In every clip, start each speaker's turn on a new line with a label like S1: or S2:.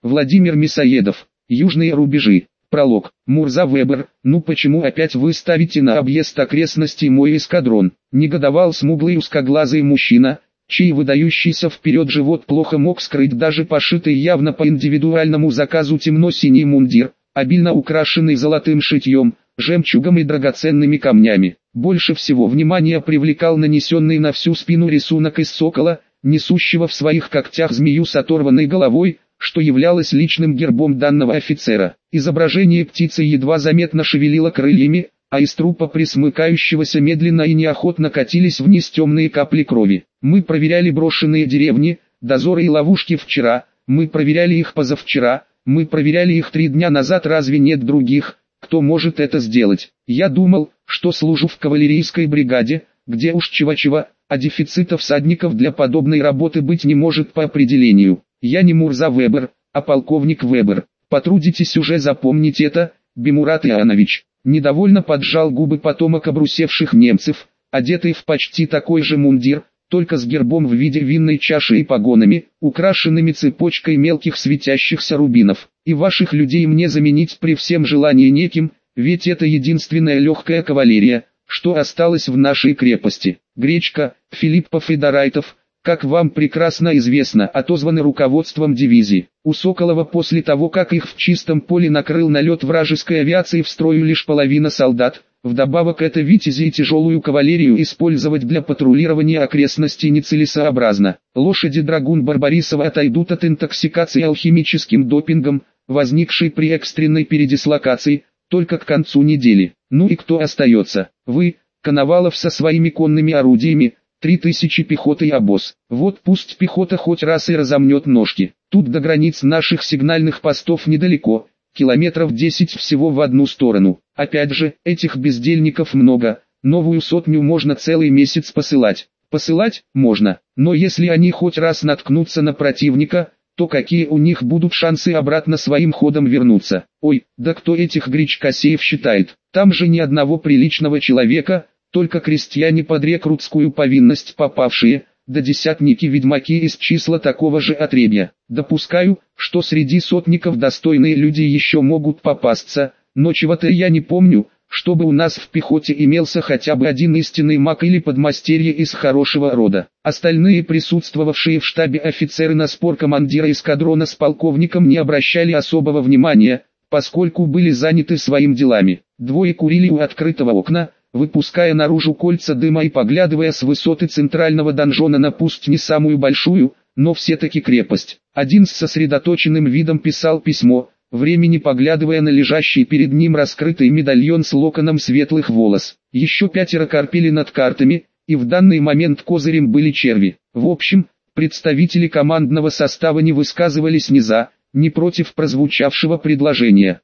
S1: Владимир Мясоедов. Южные рубежи. Пролог. Мурза Вебер, ну почему опять вы ставите на объезд окрестностей мой эскадрон? Негодовал смуглый узкоглазый мужчина, чей выдающийся вперед живот плохо мог скрыть даже пошитый явно по индивидуальному заказу темно-синий мундир, обильно украшенный золотым шитьем, жемчугом и драгоценными камнями. Больше всего внимания привлекал нанесенный на всю спину рисунок из сокола, несущего в своих когтях змею с оторванной головой, что являлось личным гербом данного офицера. Изображение птицы едва заметно шевелило крыльями, а из трупа присмыкающегося медленно и неохотно катились вниз темные капли крови. Мы проверяли брошенные деревни, дозоры и ловушки вчера, мы проверяли их позавчера, мы проверяли их 3 дня назад, разве нет других, кто может это сделать? Я думал, что служу в кавалерийской бригаде, где уж чего-чего, а дефицита всадников для подобной работы быть не может по определению. Я не Мурза Вебер, а полковник Вебер. Потрудитесь уже запомнить это, Бимурат Иоанович. Недовольно поджал губы потомок обрусевших немцев, одетый в почти такой же мундир, только с гербом в виде винной чаши и погонами, украшенными цепочкой мелких светящихся рубинов. И ваших людей мне заменить при всем желании неким, ведь это единственная легкая кавалерия, что осталось в нашей крепости. Гречка, Филиппов и Дарайтов, как вам прекрасно известно, отозваны руководством дивизии. У Соколова после того, как их в чистом поле накрыл налет вражеской авиации, в строю лишь половина солдат. Вдобавок это витязи и тяжелую кавалерию использовать для патрулирования окрестностей нецелесообразно. Лошади драгун Барбарисова отойдут от интоксикации алхимическим допингом, возникшей при экстренной передислокации, только к концу недели. Ну и кто остается? Вы, Коновалов со своими конными орудиями, 3000 пехоты и обоз. Вот пусть пехота хоть раз и разомнет ножки. Тут до границ наших сигнальных постов недалеко, километров 10 всего в одну сторону. Опять же, этих бездельников много, новую сотню можно целый месяц посылать. Посылать можно, но если они хоть раз наткнутся на противника, то какие у них будут шансы обратно своим ходом вернуться? Ой, да кто этих гречкосеев считает? Там же ни одного приличного человека, только крестьяне под рекрутскую повинность попавшие, да десятники-ведьмаки из числа такого же отребья. Допускаю, что среди сотников достойные люди еще могут попасться, но чего-то я не помню, чтобы у нас в пехоте имелся хотя бы один истинный маг или подмастерье из хорошего рода. Остальные присутствовавшие в штабе офицеры на спор командира эскадрона с полковником не обращали особого внимания, поскольку были заняты своими делами. Двое курили у открытого окна, выпуская наружу кольца дыма и поглядывая с высоты центрального донжона на пусть не самую большую, но все-таки крепость. Один с сосредоточенным видом писал письмо, времени поглядывая на лежащий перед ним раскрытый медальон с локоном светлых волос. Еще 5 корпели над картами, и в данный момент козырем были черви. В общем, представители командного состава не высказывались ни за, ни против прозвучавшего предложения.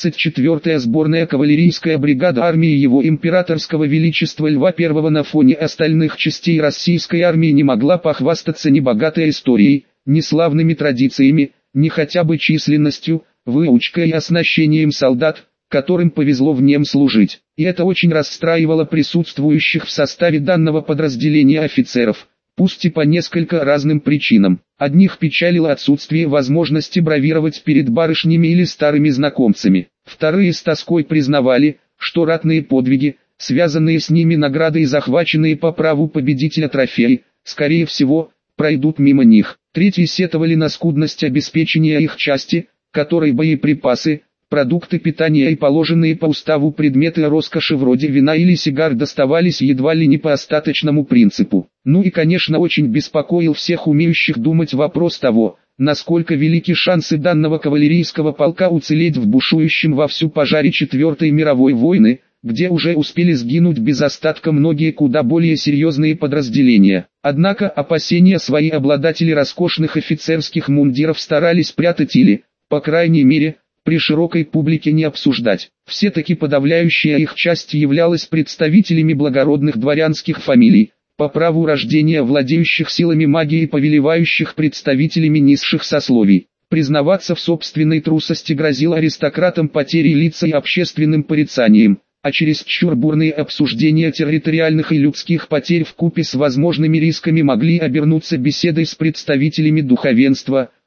S1: 34-я сборная кавалерийская бригада армии Его Императорского Величества Льва I на фоне остальных частей российской армии не могла похвастаться ни богатой историей, ни славными традициями, ни хотя бы численностью, выучкой и оснащением солдат, которым повезло в нем служить. И это очень расстраивало присутствующих в составе данного подразделения офицеров, пусть и по несколько разным причинам. Одних печалило отсутствие возможности бравировать перед барышнями или старыми знакомцами. Вторые с тоской признавали, что ратные подвиги, связанные с ними награды и захваченные по праву победителя трофеи, скорее всего, пройдут мимо них. Третьи сетовали на скудность обеспечения их части, которой боеприпасы, продукты питания и положенные по уставу предметы роскоши вроде вина или сигар доставались едва ли не по остаточному принципу. Ну и конечно очень беспокоил всех умеющих думать вопрос того, насколько велики шансы данного кавалерийского полка уцелеть в бушующем вовсю пожаре Четвертой мировой войны, где уже успели сгинуть без остатка многие куда более серьезные подразделения. Однако опасения свои обладатели роскошных офицерских мундиров старались прятать или, по крайней мере, при широкой публике не обсуждать. Все-таки подавляющая их часть являлась представителями благородных дворянских фамилий, по праву рождения владеющих силами магии и повелевающих представителями низших сословий. Признаваться в собственной трусости грозило аристократам потерей лица и общественным порицанием, а чересчур бурные обсуждения территориальных и людских потерь вкупе с возможными рисками могли обернуться беседой с представителями духовенства,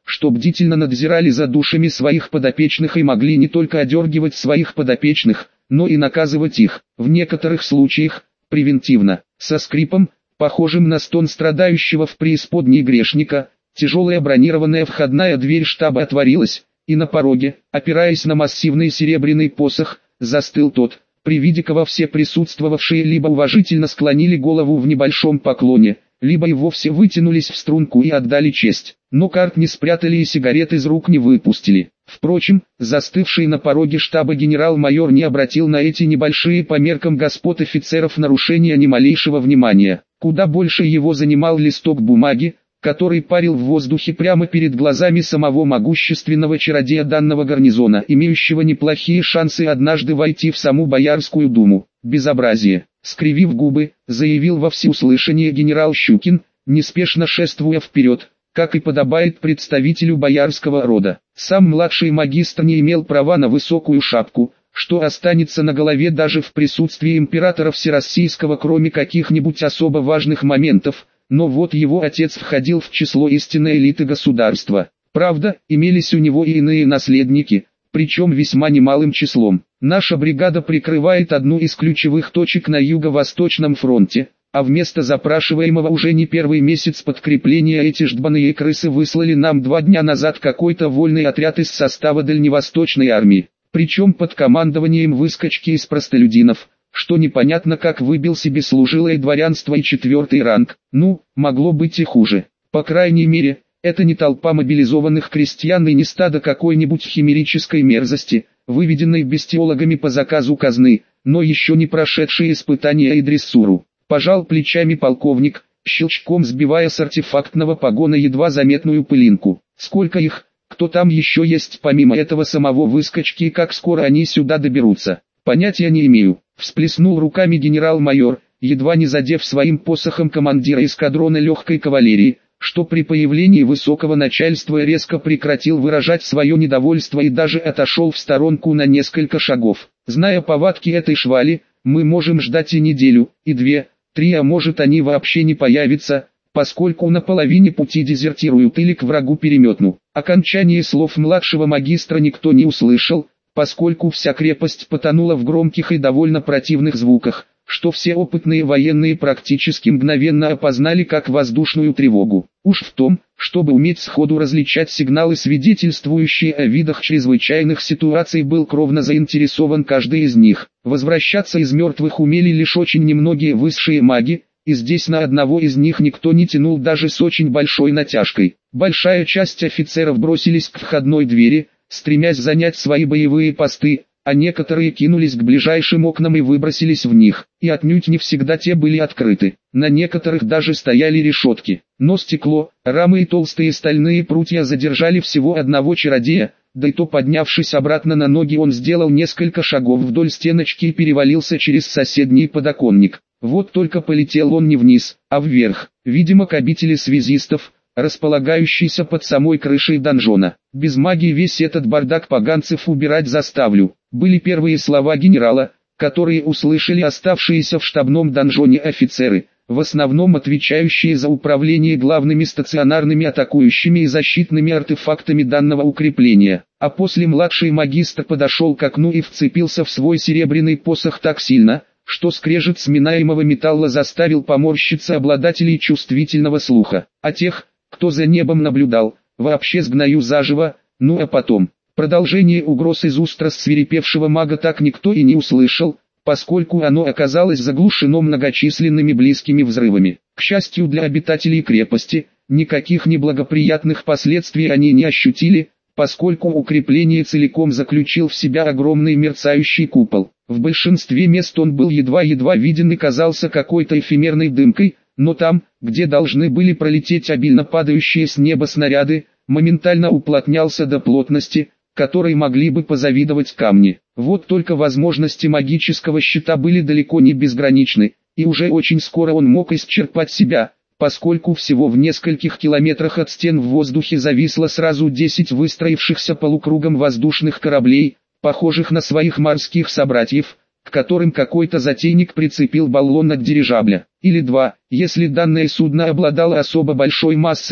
S1: что бдительно надзирали за душами своих подопечных и могли не только одергивать своих подопечных, но и наказывать их, в некоторых случаях, превентивно. Со скрипом, похожим на стон страдающего в преисподней грешника, тяжелая бронированная входная дверь штаба отворилась, и на пороге, опираясь на массивный серебряный посох, застыл тот, при виде кого все присутствовавшие либо уважительно склонили голову в небольшом поклоне, либо и вовсе вытянулись в струнку и отдали честь, но карт не спрятали и сигарет из рук не выпустили. Впрочем, застывший на пороге штаба генерал-майор не обратил на эти небольшие по меркам господ офицеров нарушения ни малейшего внимания. Куда больше его занимал листок бумаги, который парил в воздухе прямо перед глазами самого могущественного чародея данного гарнизона, имеющего неплохие шансы однажды войти в саму Боярскую думу. Безобразие, скривив губы, заявил во всеуслышание генерал Щукин, неспешно шествуя вперед, как и подобает представителю боярского рода. Сам младший магистр не имел права на высокую шапку, что останется на голове даже в присутствии императора Всероссийского, кроме каких-нибудь особо важных моментов. Но вот его отец входил в число истинной элиты государства. Правда, имелись у него и иные наследники, причем весьма немалым числом. Наша бригада прикрывает одну из ключевых точек на Юго-Восточном фронте, а вместо запрашиваемого уже не первый месяц подкрепления эти ждбаные крысы выслали нам 2 дня назад какой-то вольный отряд из состава Дальневосточной армии, причем под командованием выскочки из простолюдинов, что непонятно как выбил себе служилое дворянство и 4-й ранг. Ну, могло быть и хуже. По крайней мере, это не толпа мобилизованных крестьян и не стадо какой-нибудь химерической мерзости, выведенной бестиологами по заказу казны, но еще не прошедшие испытания и дрессуру. Пожал плечами полковник, щелчком сбивая с артефактного погона едва заметную пылинку. Сколько их, кто там еще есть помимо этого самого выскочки и как скоро они сюда доберутся? Понятия не имею. Всплеснул руками генерал-майор, едва не задев своим посохом командира эскадрона легкой кавалерии, что при появлении высокого начальства резко прекратил выражать свое недовольство и даже отошел в сторонку на несколько шагов. Зная повадки этой швали, мы можем ждать и неделю, и 2, 3, а может они вообще не появятся, поскольку на половине пути дезертируют или к врагу переметну. Окончание слов младшего магистра никто не услышал, поскольку вся крепость потонула в громких и довольно противных звуках, что все опытные военные практически мгновенно опознали как воздушную тревогу. Уж в том, чтобы уметь сходу различать сигналы, свидетельствующие о видах чрезвычайных ситуаций, был кровно заинтересован каждый из них. Возвращаться из мертвых умели лишь очень немногие высшие маги, и здесь на одного из них никто не тянул даже с очень большой натяжкой. Большая часть офицеров бросились к входной двери, стремясь занять свои боевые посты, а некоторые кинулись к ближайшим окнам и выбросились в них, и отнюдь не всегда те были открыты. На некоторых даже стояли решетки, но стекло, рамы и толстые стальные прутья задержали всего одного чародея, да и то, поднявшись обратно на ноги, он сделал несколько шагов вдоль стеночки и перевалился через соседний подоконник. Вот только полетел он не вниз, а вверх, видимо к обители связистов, располагающийся под самой крышей донжона. Без магии весь этот бардак поганцев убирать заставлю, были первые слова генерала, которые услышали оставшиеся в штабном донжоне офицеры, в основном отвечающие за управление главными стационарными атакующими и защитными артефактами данного укрепления. А после младший магистр подошел к окну и вцепился в свой серебряный посох так сильно, что скрежет сминаемого металла заставил поморщиться обладателей чувствительного слуха. А тех, кто за небом наблюдал, вообще сгною заживо. Ну а потом, продолжение угроз из уст рассвирепевшего мага так никто и не услышал, поскольку оно оказалось заглушено многочисленными близкими взрывами. К счастью для обитателей крепости, никаких неблагоприятных последствий они не ощутили, поскольку укрепление целиком заключил в себя огромный мерцающий купол. В большинстве мест он был едва-едва виден и казался какой-то эфемерной дымкой, но там, где должны были пролететь обильно падающие с неба снаряды, моментально уплотнялся до плотности, которой могли бы позавидовать камни. Вот только возможности магического щита были далеко не безграничны, и уже очень скоро он мог исчерпать себя, поскольку всего в нескольких километрах от стен в воздухе зависло сразу 10 выстроившихся полукругом воздушных кораблей, похожих на своих морских собратьев, к которым какой-то затейник прицепил баллон от дирижабля, или 2, если данное судно обладало особо большой массой,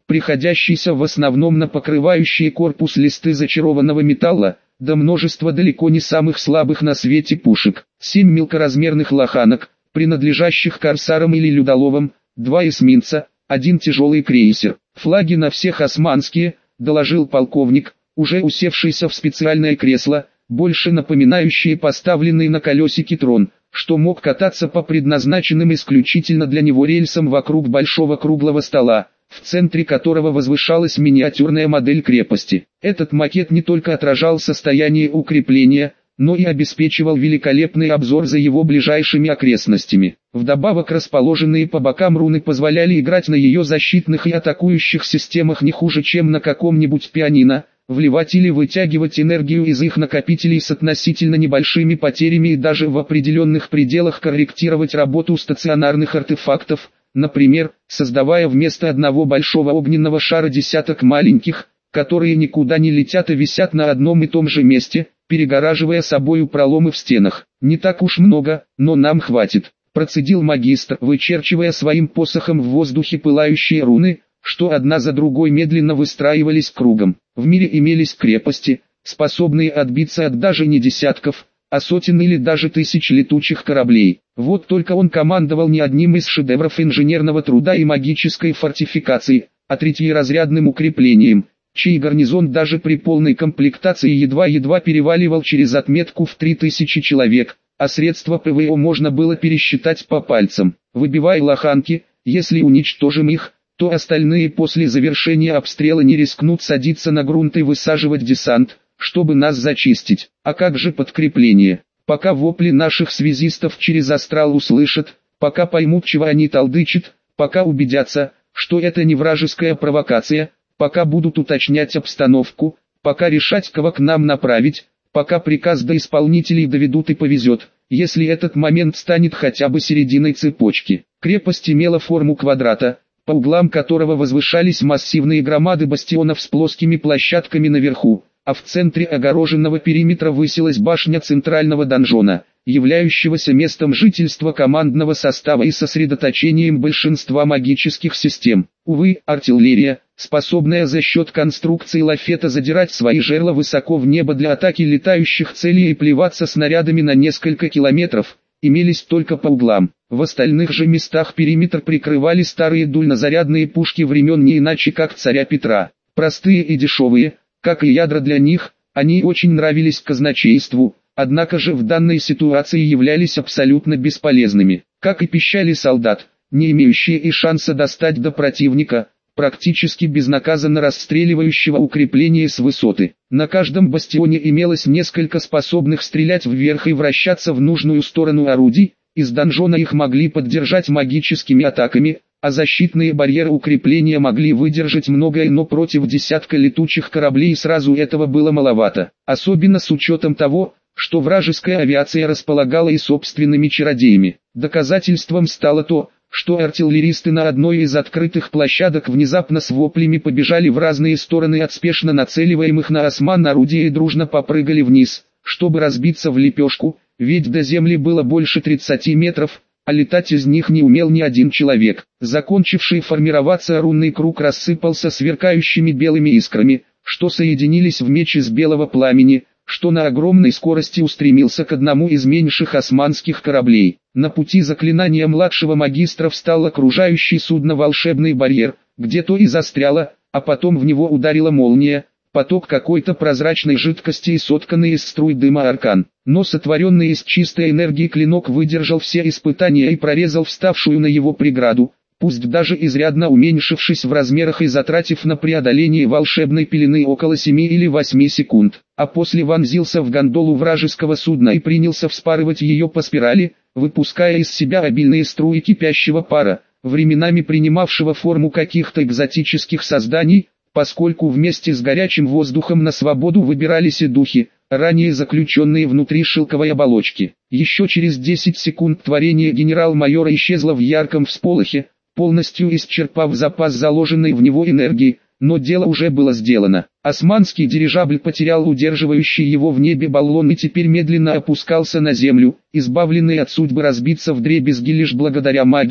S1: приходящийся в основном на покрывающие корпус листы зачарованного металла, да множество далеко не самых слабых на свете пушек, 7 мелкоразмерных лоханок, принадлежащих корсарам или людоловам, 2 эсминца, 1 тяжелый крейсер. Флаги на всех османские, доложил полковник, уже усевшийся в специальное кресло, больше напоминающие поставленный на колесике трон, что мог кататься по предназначенным исключительно для него рельсам вокруг большого круглого стола, в центре которого возвышалась миниатюрная модель крепости. Этот макет не только отражал состояние укрепления, но и обеспечивал великолепный обзор за его ближайшими окрестностями. Вдобавок расположенные по бокам руны позволяли играть на ее защитных и атакующих системах не хуже, чем на каком-нибудь пианино, вливать или вытягивать энергию из их накопителей с относительно небольшими потерями и даже в определенных пределах корректировать работу стационарных артефактов, например, создавая вместо одного большого огненного шара десяток маленьких, которые никуда не летят и висят на одном и том же месте, перегораживая собою проломы в стенах. «Не так уж много, но нам хватит», – процедил магистр, вычерчивая своим посохом в воздухе пылающие руны, что одна за другой медленно выстраивались кругом. В мире имелись крепости, способные отбиться от даже не десятков, а сотен или даже тысяч летучих кораблей. Вот только он командовал не одним из шедевров инженерного труда и магической фортификации, а третьеразрядным укреплением, чей гарнизон даже при полной комплектации едва-едва переваливал через отметку в 3000 человек, а средства ПВО можно было пересчитать по пальцам. Выбивая лоханки, если уничтожим их, то остальные после завершения обстрела не рискнут садиться на грунт и высаживать десант, чтобы нас зачистить. А как же подкрепление? Пока вопли наших связистов через астрал услышат, пока поймут, чего они толдычат, пока убедятся, что это не вражеская провокация, пока будут уточнять обстановку, пока решать, кого к нам направить, пока приказ до исполнителей доведут и повезет, если этот момент станет хотя бы серединой цепочки. Крепость имела форму квадрата, по углам которого возвышались массивные громады бастионов с плоскими площадками наверху, а в центре огороженного периметра высилась башня центрального донжона, являющегося местом жительства командного состава и сосредоточением большинства магических систем. Увы, артиллерия, способная за счет конструкции лафета задирать свои жерла высоко в небо для атаки летающих целей и плеваться снарядами на несколько километров, имелись только по углам. В остальных же местах периметр прикрывали старые дульнозарядные пушки времен не иначе как царя Петра. Простые и дешевые, как и ядра для них, они очень нравились казначейству, однако же в данной ситуации являлись абсолютно бесполезными. Как и пищали солдат, не имеющие и шанса достать до противника, практически безнаказанно расстреливающего укрепление с высоты. На каждом бастионе имелось несколько способных стрелять вверх и вращаться в нужную сторону орудий, из донжона их могли поддержать магическими атаками, а защитные барьеры укрепления могли выдержать многое, но против десятка летучих кораблей сразу этого было маловато. Особенно с учетом того, что вражеская авиация располагала и собственными чародеями. Доказательством стало то, что артиллеристы на одной из открытых площадок внезапно с воплями побежали в разные стороны от спешно нацеливаемых на осман орудий и дружно попрыгали вниз, чтобы разбиться в лепешку, ведь до земли было больше 30 метров, а летать из них не умел ни один человек. Закончивший формироваться рунный круг рассыпался сверкающими белыми искрами, что соединились в меч из белого пламени, что на огромной скорости устремился к одному из меньших османских кораблей. На пути заклинания младшего магистра встал окружающий судно волшебный барьер, где то и застряло, а потом в него ударила молния, поток какой-то прозрачной жидкости и сотканный из струй дыма аркан. Но сотворенный из чистой энергии клинок выдержал все испытания и прорезал вставшую на его преграду, пусть даже изрядно уменьшившись в размерах и затратив на преодоление волшебной пелены около 7 или 8 секунд, а после вонзился в гондолу вражеского судна и принялся вспарывать ее по спирали, выпуская из себя обильные струи кипящего пара, временами принимавшего форму каких-то экзотических созданий, поскольку вместе с горячим воздухом на свободу выбирались и духи, ранее заключенные внутри шелковой оболочки. Еще через 10 секунд творение генерал-майора исчезло в ярком всполохе, полностью исчерпав запас заложенной в него энергии, но дело уже было сделано. Османский дирижабль потерял удерживающий его в небе баллон и теперь медленно опускался на землю, избавленный от судьбы разбиться вдребезги лишь благодаря магии,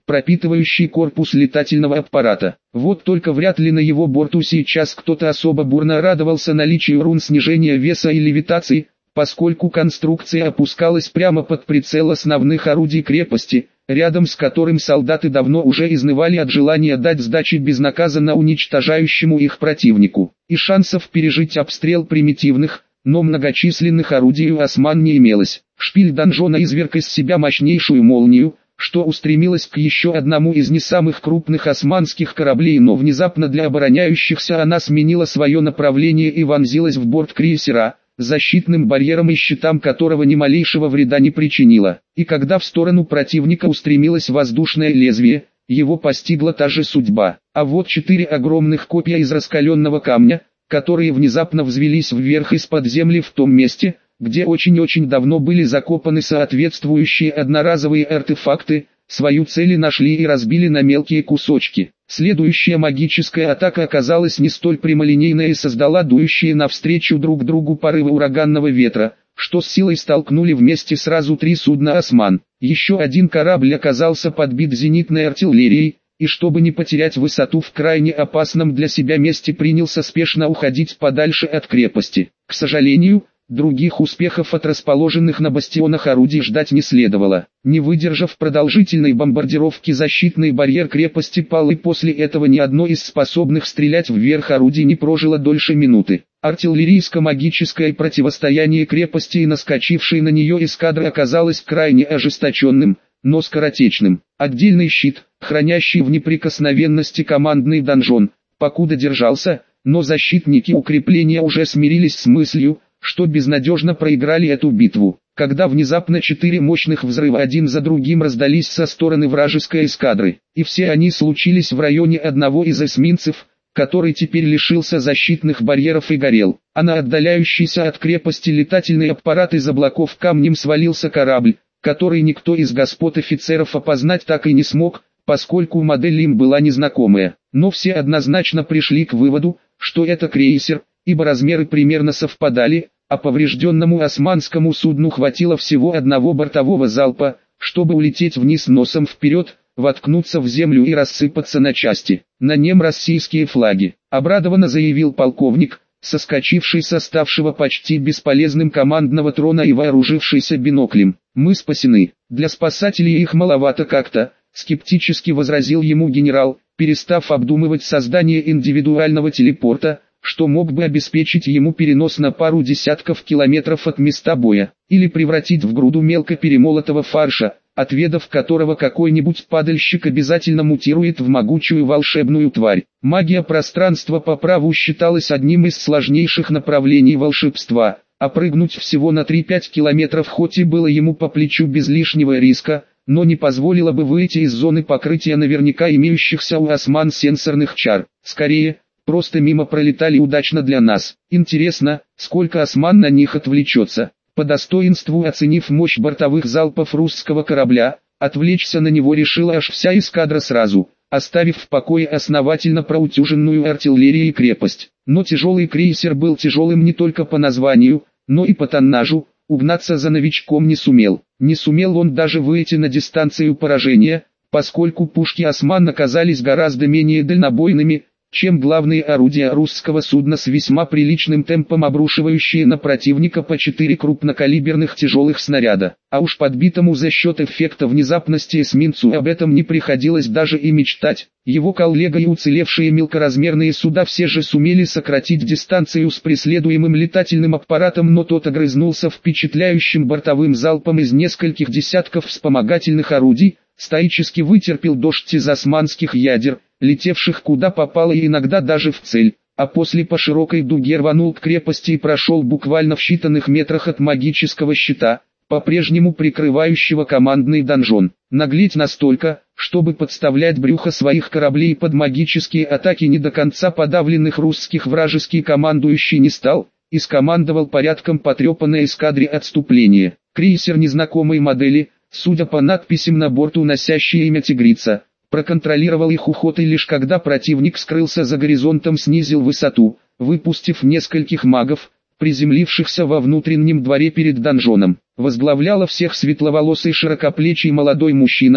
S1: пропитывающий корпус летательного аппарата. Вот только вряд ли на его борту сейчас кто-то особо бурно радовался наличию рун снижения веса и левитации, поскольку конструкция опускалась прямо под прицел основных орудий крепости, рядом с которым солдаты давно уже изнывали от желания дать сдачи безнаказанно уничтожающему их противнику. И шансов пережить обстрел примитивных, но многочисленных орудий у осман не имелось. Шпиль донжона изверг из себя мощнейшую молнию, что устремилась к еще одному из не самых крупных османских кораблей, но внезапно для обороняющихся она сменила свое направление и вонзилась в борт крейсера, защитным барьером и щитам которого ни малейшего вреда не причинила. И когда в сторону противника устремилось воздушное лезвие, его постигла та же судьба. А вот 4 огромных копья из раскаленного камня, которые внезапно взвелись вверх из-под земли в том месте, где очень-очень давно были закопаны соответствующие одноразовые артефакты, свою цель нашли и разбили на мелкие кусочки. Следующая магическая атака оказалась не столь прямолинейной и создала дующие навстречу друг другу порывы ураганного ветра, что с силой столкнули вместе сразу 3 судна осман. Еще один корабль оказался подбит зенитной артиллерией, и чтобы не потерять высоту в крайне опасном для себя месте, принялся спешно уходить подальше от крепости. К сожалению, других успехов от расположенных на бастионах орудий ждать не следовало. Не выдержав продолжительной бомбардировки, защитный барьер крепости пал, и после этого ни одно из способных стрелять вверх орудий не прожило дольше минуты. Артиллерийско-магическое противостояние крепости и наскочившей на нее эскадры оказалось крайне ожесточенным, но скоротечным. Отдельный щит, хранящий в неприкосновенности командный донжон, покуда держался, но защитники укрепления уже смирились с мыслью, что безнадежно проиграли эту битву. Когда внезапно 4 мощных взрыва один за другим раздались со стороны вражеской эскадры, и все они случились в районе одного из эсминцев, который теперь лишился защитных барьеров и горел. А на отдаляющийся от крепости летательный аппарат из облаков камнем свалился корабль, который никто из господ офицеров опознать так и не смог, поскольку модель им была незнакомая. Но все однозначно пришли к выводу, что это крейсер, ибо размеры примерно совпадали, а поврежденному османскому судну хватило всего одного бортового залпа, чтобы улететь вниз носом вперед, воткнуться в землю и рассыпаться на части. На нем российские флаги, обрадованно заявил полковник, соскочивший со ставшего почти бесполезным командного трона и вооружившийся биноклем. Мы спасены. Для спасателей их маловато как-то, скептически возразил ему генерал, перестав обдумывать создание индивидуального телепорта, что мог бы обеспечить ему перенос на пару десятков километров от места боя, или превратить в груду мелко перемолотого фарша, отведав которого какой-нибудь падальщик обязательно мутирует в могучую волшебную тварь. Магия пространства по праву считалась одним из сложнейших направлений волшебства, а прыгнуть всего на 3-5 километров хоть и было ему по плечу без лишнего риска, но не позволило бы выйти из зоны покрытия наверняка имеющихся у осман сенсорных чар. Скорее, просто мимо пролетали удачно для нас. Интересно, сколько осман на них отвлечется. По достоинству оценив мощь бортовых залпов русского корабля, отвлечься на него решила аж вся эскадра сразу, оставив в покое основательно проутюженную артиллерией крепость. Но тяжелый крейсер был тяжелым не только по названию, но и по тоннажу, угнаться за новичком не сумел. Не сумел он даже выйти на дистанцию поражения, поскольку пушки осман оказались гораздо менее дальнобойными, чем главные орудия русского судна, с весьма приличным темпом обрушивающие на противника по 4 крупнокалиберных тяжелых снаряда. А уж подбитому за счет эффекта внезапности эсминцу об этом не приходилось даже и мечтать. Его коллега и уцелевшие мелкоразмерные суда все же сумели сократить дистанцию с преследуемым летательным аппаратом, но тот огрызнулся впечатляющим бортовым залпом из нескольких десятков вспомогательных орудий, стоически вытерпел дождь из османских ядер, летевших куда попало и иногда даже в цель, а после по широкой дуге рванул к крепости и прошел буквально в считанных метрах от магического щита, по-прежнему прикрывающего командный донжон. Наглеть настолько, чтобы подставлять брюхо своих кораблей под магические атаки не до конца подавленных русских вражеский командующий не стал, и скомандовал порядком потрепанной эскадре отступления. Крейсер незнакомой модели, судя по надписям на борту, носящий имя «Тигрица», проконтролировал их уход, и лишь когда противник скрылся за горизонтом, снизил высоту, выпустив нескольких магов, приземлившихся во внутреннем дворе перед донжоном. Возглавляла всех светловолосый широкоплечий молодой мужчина,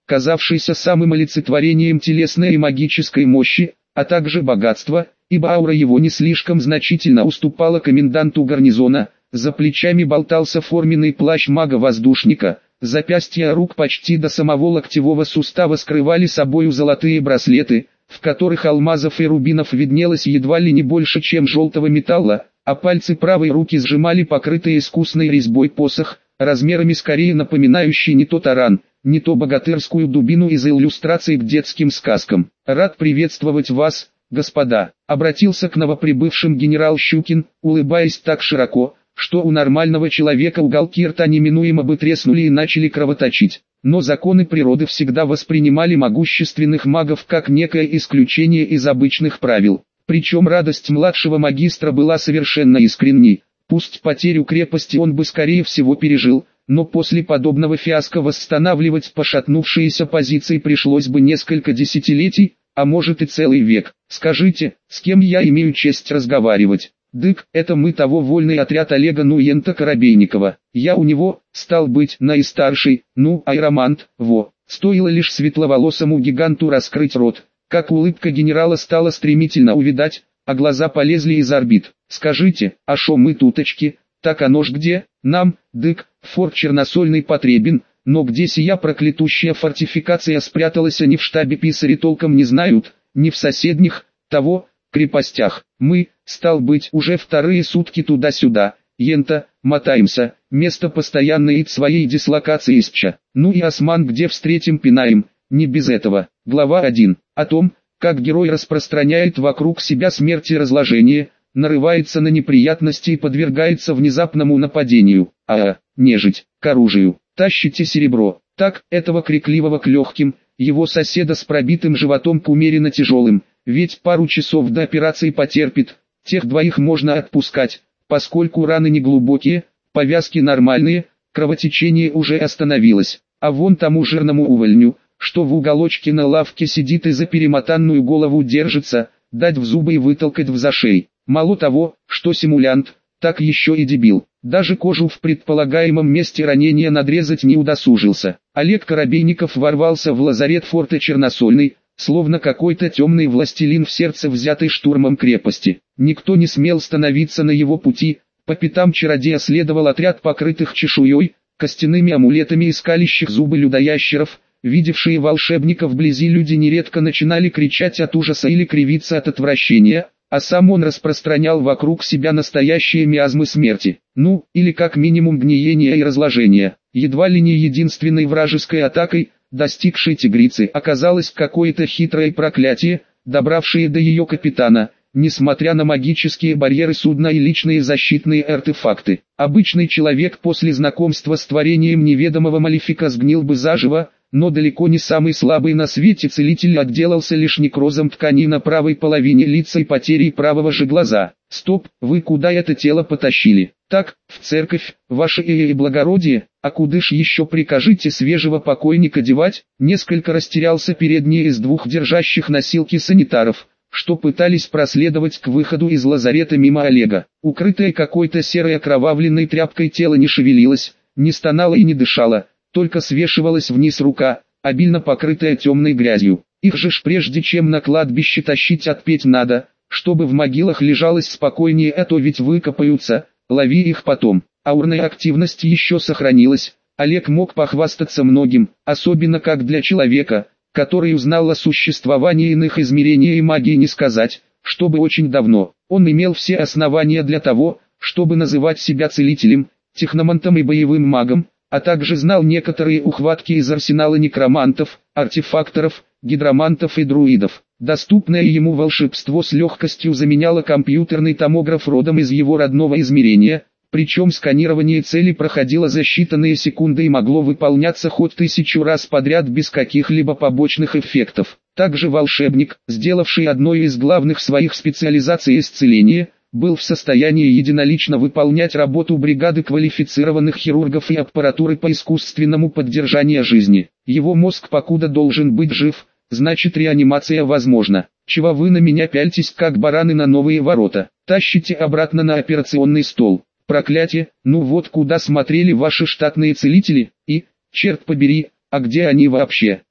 S1: казавшийся самым олицетворением телесной и магической мощи, а также богатства, ибо аура его не слишком значительно уступала коменданту гарнизона. За плечами болтался форменный плащ мага-воздушника, запястья рук почти до самого локтевого сустава скрывали собою золотые браслеты, в которых алмазов и рубинов виднелось едва ли не больше, чем желтого металла, а пальцы правой руки сжимали покрытый искусной резьбой посох, размерами скорее напоминающий не то таран, не то богатырскую дубину из иллюстраций к детским сказкам. «Рад приветствовать вас, господа», — обратился к новоприбывшим генерал Щукин, улыбаясь так широко, что у нормального человека уголки рта неминуемо бы треснули и начали кровоточить. Но законы природы всегда воспринимали могущественных магов как некое исключение из обычных правил. Причем радость младшего магистра была совершенно искренней. Пусть потерю крепости он бы скорее всего пережил, но после подобного фиаско восстанавливать пошатнувшиеся позиции пришлось бы несколько десятилетий, а может и целый век. «Скажите, с кем я имею честь разговаривать?» «Дык, это мы того вольный отряд Олега Нуента Коробейникова. Я у него, стал быть, наистарший, аэромант, во». Стоило лишь светловолосому гиганту раскрыть рот, как улыбка генерала стала стремительно увядать, а глаза полезли из орбит. «Скажите, а шо мы туточки, так оно ж где? Нам, дык, форт Черносольный потребен, но где сия проклятущая фортификация спряталась, они в штабе писари толком не знают, ни в соседних, крепостях. Мы, стал быть, уже вторые сутки туда-сюда, ента, мотаемся, место постоянной своей дислокации исча. Ну и осман где встретим пинаем, не без этого». Глава 1. О том, как герой распространяет вокруг себя смерть и разложение, нарывается на неприятности и подвергается внезапному нападению. Нежить, к оружию, тащите серебро. Так, этого крикливого к легким, его соседа с пробитым животом к умеренно тяжелым, ведь пару часов до операции потерпит, тех двоих можно отпускать, поскольку раны не глубокие, повязки нормальные, кровотечение уже остановилось, а вон тому жирному увольню, что в уголочке на лавке сидит и за перемотанную голову держится, дать в зубы и вытолкать в зашей. Мало того, что симулянт, так еще и дебил. Даже кожу в предполагаемом месте ранения надрезать не удосужился. Олег Коробейников ворвался в лазарет форта Черносольный, словно какой-то темный властелин в сердце взятой штурмом крепости. Никто не смел становиться на его пути, по пятам чародея следовал отряд покрытых чешуей, костяными амулетами и скалящих зубы людоящеров. Видевшие волшебника вблизи люди нередко начинали кричать от ужаса или кривиться от отвращения, а сам он распространял вокруг себя настоящие миазмы смерти, или как минимум гниения и разложения. Едва ли не единственной вражеской атакой, достигшей тигрицы, оказалось какое-то хитрое проклятие, добравшее до ее капитана, несмотря на магические барьеры судна и личные защитные артефакты. Обычный человек после знакомства с творением неведомого малефика сгнил бы заживо, но далеко не самый слабый на свете целитель отделался лишь некрозом ткани на правой половине лица и потерей правого же глаза. «Стоп, вы куда это тело потащили?» «Так, в церковь, ваше и благородие, а куда ж еще прикажите свежего покойника девать?» Несколько растерялся передний из двух держащих носилки санитаров, что пытались проследовать к выходу из лазарета мимо Олега. Укрытое какой-то серой окровавленной тряпкой тело не шевелилось, не стонало и не дышало, только свешивалась вниз рука, обильно покрытая темной грязью. Их же ж прежде чем на кладбище тащить отпеть надо, чтобы в могилах лежалось спокойнее, а то ведь выкопаются, лови их потом. Аурная активность еще сохранилась, Олег мог похвастаться многим, особенно как для человека, который узнал о существовании иных измерений и магии не сказать, чтобы очень давно. Он имел все основания для того, чтобы называть себя целителем, техномантом и боевым магом, а также знал некоторые ухватки из арсенала некромантов, артефакторов, гидромантов и друидов. Доступное ему волшебство с легкостью заменяло компьютерный томограф родом из его родного измерения, причем сканирование цели проходило за считанные секунды и могло выполняться хоть 1000 раз подряд без каких-либо побочных эффектов. Также волшебник, сделавший одной из главных своих специализаций исцеление, был в состоянии единолично выполнять работу бригады квалифицированных хирургов и аппаратуры по искусственному поддержанию жизни. Его мозг покуда должен быть жив, значит реанимация возможна. Чего вы на меня пяльтесь как бараны на новые ворота? Тащите обратно на операционный стол. Проклятие, вот куда смотрели ваши штатные целители, и, черт побери, а где они вообще?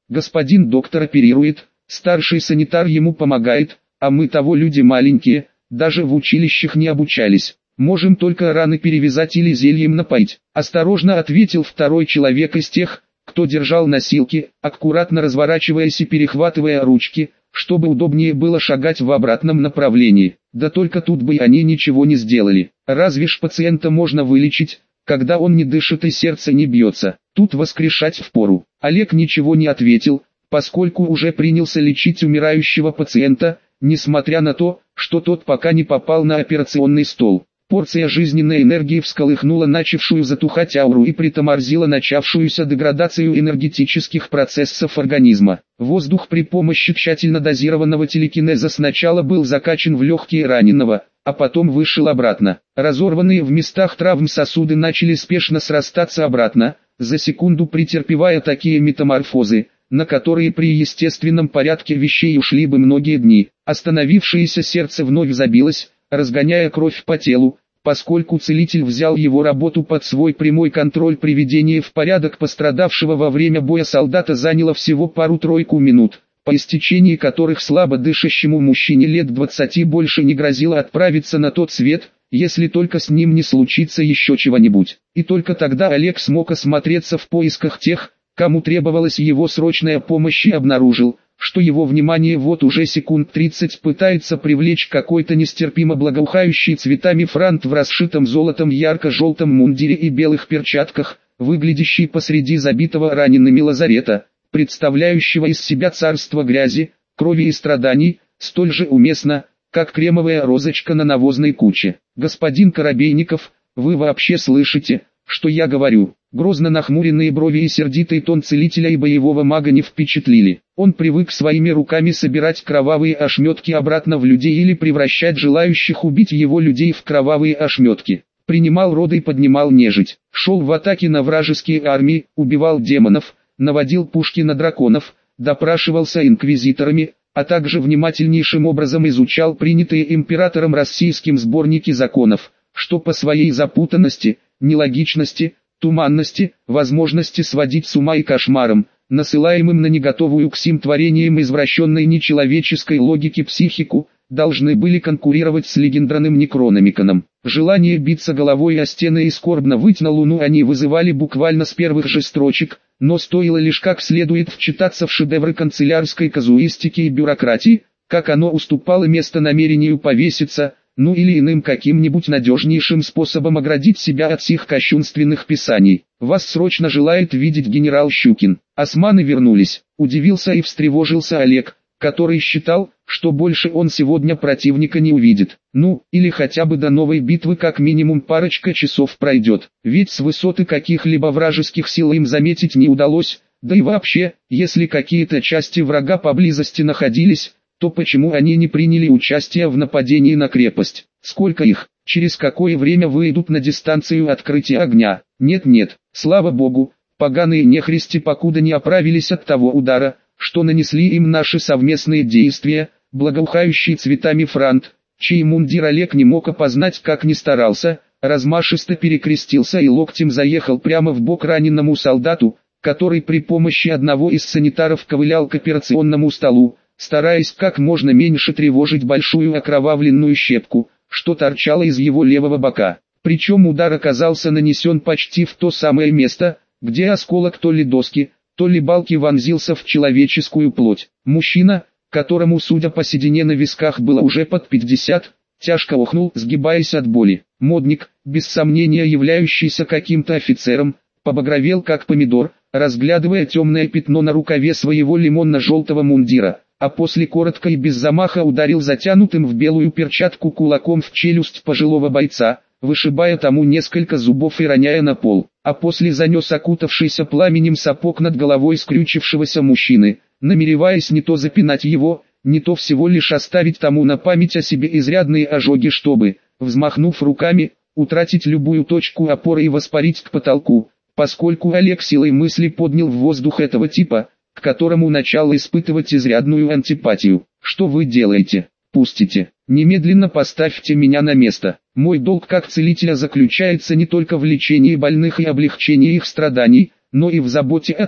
S1: Господин доктор оперирует, старший санитар ему помогает, а мы того люди маленькие, даже в училищах не обучались. Можем только раны перевязать или зельем напоить. Осторожно ответил второй человек из тех, кто держал носилки, аккуратно разворачиваясь и перехватывая ручки, чтобы удобнее было шагать в обратном направлении. Да только тут бы они ничего не сделали. Разве ж пациента можно вылечить, когда он не дышит и сердце не бьется? Тут воскрешать впору. Олег ничего не ответил, поскольку уже принялся лечить умирающего пациента, несмотря на то, что тот пока не попал на операционный стол. Порция жизненной энергии всколыхнула начавшую затухать ауру и притормозила начавшуюся деградацию энергетических процессов организма. Воздух при помощи тщательно дозированного телекинеза сначала был закачан в легкие раненого, а потом вышел обратно. Разорванные в местах травм сосуды начали спешно срастаться обратно, за секунду претерпевая такие метаморфозы, на которые при естественном порядке вещей ушли бы многие дни. Остановившееся сердце вновь забилось, разгоняя кровь по телу, поскольку целитель взял его работу под свой прямой контроль. Приведение в порядок пострадавшего во время боя солдата заняло всего пару-тройку минут, по истечении которых слабо дышащему мужчине лет 20 больше не грозило отправиться на тот свет, если только с ним не случится еще чего-нибудь. И только тогда Олег смог осмотреться в поисках тех, кому требовалась его срочная помощь, и обнаружил, что его внимание вот уже секунд 30 пытается привлечь какой-то нестерпимо благоухающий цветами франт в расшитом золотом ярко-желтом мундире и белых перчатках, выглядящий посреди забитого ранеными лазарета, представляющего из себя царство грязи, крови и страданий, столь же уместно, как кремовая розочка на навозной куче. «Господин Коробейников, вы вообще слышите, что я говорю?» Грозно нахмуренные брови и сердитый тон целителя и боевого мага не впечатлили. Он привык своими руками собирать кровавые ошметки обратно в людей или превращать желающих убить его людей в кровавые ошметки. Принимал роды и поднимал нежить. Шел в атаке на вражеские армии, убивал демонов, наводил пушки на драконов, допрашивался инквизиторами, а также внимательнейшим образом изучал принятые императором российским сборники законов, что по своей запутанности, нелогичности, туманности, возможности сводить с ума и кошмарам, насылаемым на неготовую к сим творениям извращенной нечеловеческой логики психику, должны были конкурировать с легендарным Некрономиконом. Желание биться головой о стены и скорбно выть на луну они вызывали буквально с первых же строчек, но стоило лишь как следует вчитаться в шедевры канцелярской казуистики и бюрократии, как оно уступало место намерению повеситься, ну или иным каким-нибудь надежнейшим способом оградить себя от сих кощунственных писаний. «Вас срочно желает видеть генерал Щукин». Османы вернулись. Удивился и встревожился Олег, который считал, что больше он сегодня противника не увидит. Ну, или хотя бы до новой битвы как минимум парочка часов пройдет. Ведь с высоты каких-либо вражеских сил им заметить не удалось, да и вообще, если какие-то части врага поблизости находились, то почему они не приняли участие в нападении на крепость? Сколько их? Через какое время выйдут на дистанцию открытия огня? Нет, слава богу, поганые нехристи покуда не оправились от того удара, что нанесли им наши совместные действия. Благоухающий цветами франт, чей мундир Олег не мог опознать как ни старался, размашисто перекрестился и локтем заехал прямо в бок раненому солдату, который при помощи одного из санитаров ковылял к операционному столу, стараясь как можно меньше тревожить большую окровавленную щепку, что торчала из его левого бока. Причем удар оказался нанесен почти в то самое место, где осколок то ли доски, то ли балки вонзился в человеческую плоть. Мужчина, которому, судя по седине на висках, было уже под 50, тяжко охнул, сгибаясь от боли. Модник, без сомнения являющийся каким-то офицером, побагровел как помидор, разглядывая темное пятно на рукаве своего лимонно-желтого мундира, а после коротко и без замаха ударил затянутым в белую перчатку кулаком в челюсть пожилого бойца, вышибая тому несколько зубов и роняя на пол, а после занес окутавшийся пламенем сапог над головой скрючившегося мужчины, намереваясь не то запинать его, не то всего лишь оставить тому на память о себе изрядные ожоги, чтобы, взмахнув руками, утратить любую точку опоры и воспарить к потолку, поскольку Олег силой мысли поднял в воздух этого типа, к которому начал испытывать изрядную антипатию. «Что вы делаете? Пустите! Немедленно поставьте меня на место. Мой долг как целителя заключается не только в лечении больных и облегчении их страданий, но и в заботе о том,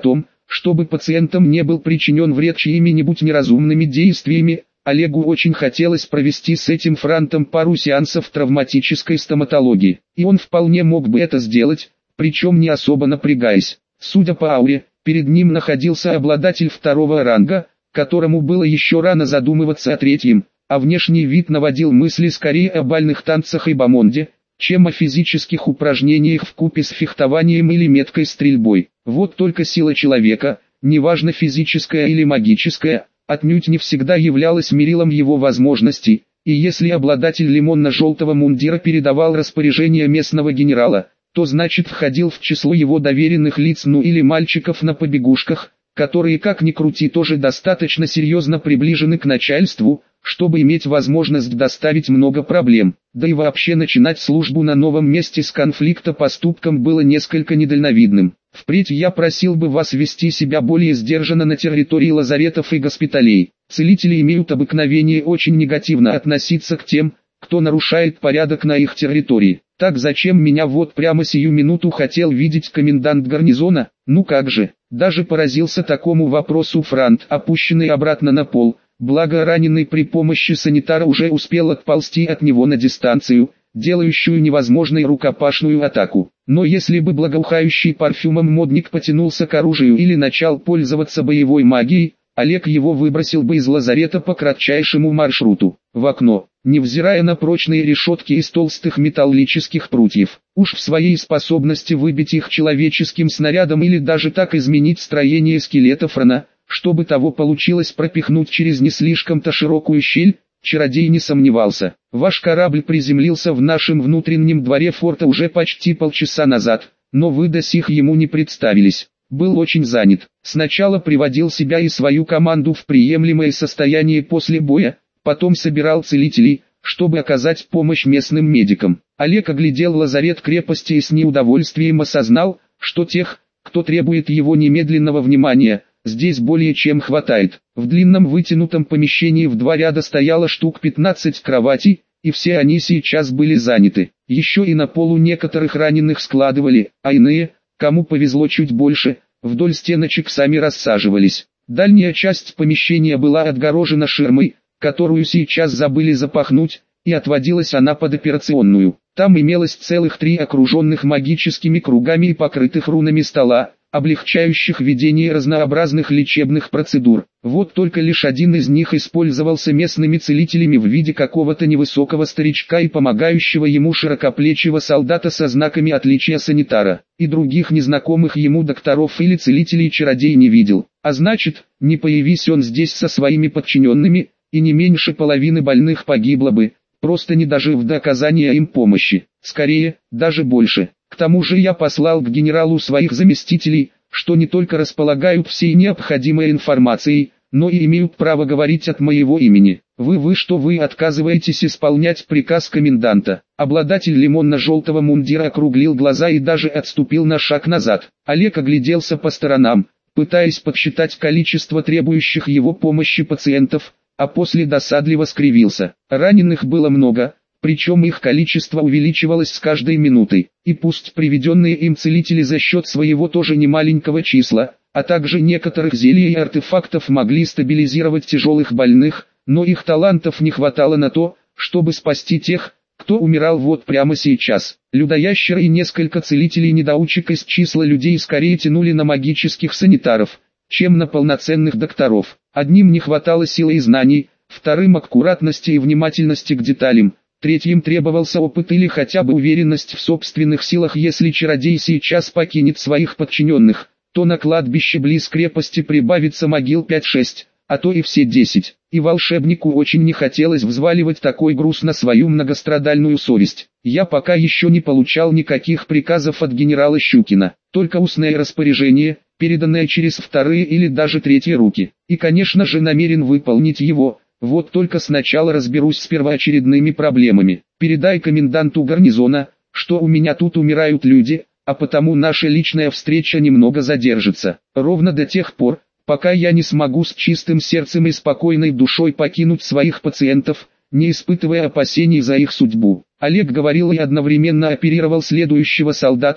S1: чтобы пациентам не был причинен вред чьими-нибудь неразумными действиями. Олегу очень хотелось провести с этим франтом пару сеансов травматической стоматологии, и он вполне мог бы это сделать, причем не особо напрягаясь. Судя по ауре, перед ним находился обладатель второго ранга, которому было еще рано задумываться о третьем, а внешний вид наводил мысли скорее о бальных танцах и бомонде, чем о физических упражнениях вкупе с фехтованием или меткой стрельбой. Вот только сила человека, неважно физическая или магическая, отнюдь не всегда являлась мерилом его возможностей, и если обладатель лимонно-желтого мундира передавал распоряжение местного генерала, то значит входил в число его доверенных лиц, ну или мальчиков на побегушках, которые как ни крути тоже достаточно серьезно приближены к начальству, чтобы иметь возможность доставить много проблем. Да и вообще начинать службу на новом месте с конфликта поступком было несколько недальновидным. Впредь я просил бы вас вести себя более сдержанно на территории лазаретов и госпиталей. Целители имеют обыкновение очень негативно относиться к тем, кто нарушает порядок на их территории. Так зачем меня вот прямо сию минуту хотел видеть комендант гарнизона? Ну как же, даже поразился такому вопросу Франт, опущенный обратно на пол. Благо раненый при помощи санитара уже успел отползти от него на дистанцию, делающую невозможной рукопашную атаку. Но если бы благоухающий парфюмом модник потянулся к оружию или начал пользоваться боевой магией, Олег его выбросил бы из лазарета по кратчайшему маршруту, в окно, невзирая на прочные решетки из толстых металлических прутьев. Уж в своей способности выбить их человеческим снарядом или даже так изменить строение скелета Франа, чтобы того получилось пропихнуть через не слишком-то широкую щель, чародей не сомневался. Ваш корабль приземлился в нашем внутреннем дворе форта уже почти полчаса назад, но вы до сих ему не представились. Был очень занят. Сначала приводил себя и свою команду в приемлемое состояние после боя, потом собирал целителей, чтобы оказать помощь местным медикам. Олег оглядел лазарет крепости и с неудовольствием осознал, что тех, кто требует его немедленного внимания, здесь более чем хватает. В длинном вытянутом помещении в два ряда стояло штук 15 кроватей, и все они сейчас были заняты. Еще и на полу некоторых раненых складывали, а иные, кому повезло чуть больше, вдоль стеночек сами рассаживались. Дальняя часть помещения была отгорожена ширмой, которую сейчас забыли запахнуть, и отводилась она под операционную. Там имелось целых 3 окруженных магическими кругами и покрытых рунами стола, облегчающих ведение разнообразных лечебных процедур. Вот только лишь один из них использовался местными целителями в виде какого-то невысокого старичка и помогающего ему широкоплечего солдата со знаками отличия санитара, и других незнакомых ему докторов или целителей чародей не видел. А значит, не появись он здесь со своими подчиненными, и не меньше половины больных погибло бы, просто не дожив до оказания им помощи. Скорее, даже больше. К тому же я послал к генералу своих заместителей, что не только располагают всей необходимой информацией, но и имеют право говорить от моего имени. Вы отказываетесь исполнять приказ коменданта. Обладатель лимонно-желтого мундира округлил глаза и даже отступил на шаг назад. Олег огляделся по сторонам, пытаясь подсчитать количество требующих его помощи пациентов, а после досадливо скривился. Раненых было много, причем их количество увеличивалось с каждой минутой, и пусть приведенные им целители за счет своего тоже немаленького числа, а также некоторых зелий и артефактов могли стабилизировать тяжелых больных, но их талантов не хватало на то, чтобы спасти тех, кто умирал вот прямо сейчас. Людоящер и несколько целителей-недоучек из числа людей скорее тянули на магических санитаров, чем на полноценных докторов. Одним не хватало силы и знаний, вторым аккуратности и внимательности к деталям, третьим требовался опыт или хотя бы уверенность в собственных силах. Если чародей сейчас покинет своих подчиненных, то на кладбище близ крепости прибавится могил 5-6, а то и все 10. И волшебнику очень не хотелось взваливать такой груз на свою многострадальную совесть. Я пока еще не получал никаких приказов от генерала Щукина, только устное распоряжение, переданное через вторые или даже третьи руки. И конечно же намерен выполнить его. Вот только сначала разберусь с первоочередными проблемами. Передай коменданту гарнизона, что у меня тут умирают люди, а потому наша личная встреча немного задержится. Ровно до тех пор, пока я не смогу с чистым сердцем и спокойной душой покинуть своих пациентов, не испытывая опасений за их судьбу. Олег говорил и одновременно оперировал следующего солдата,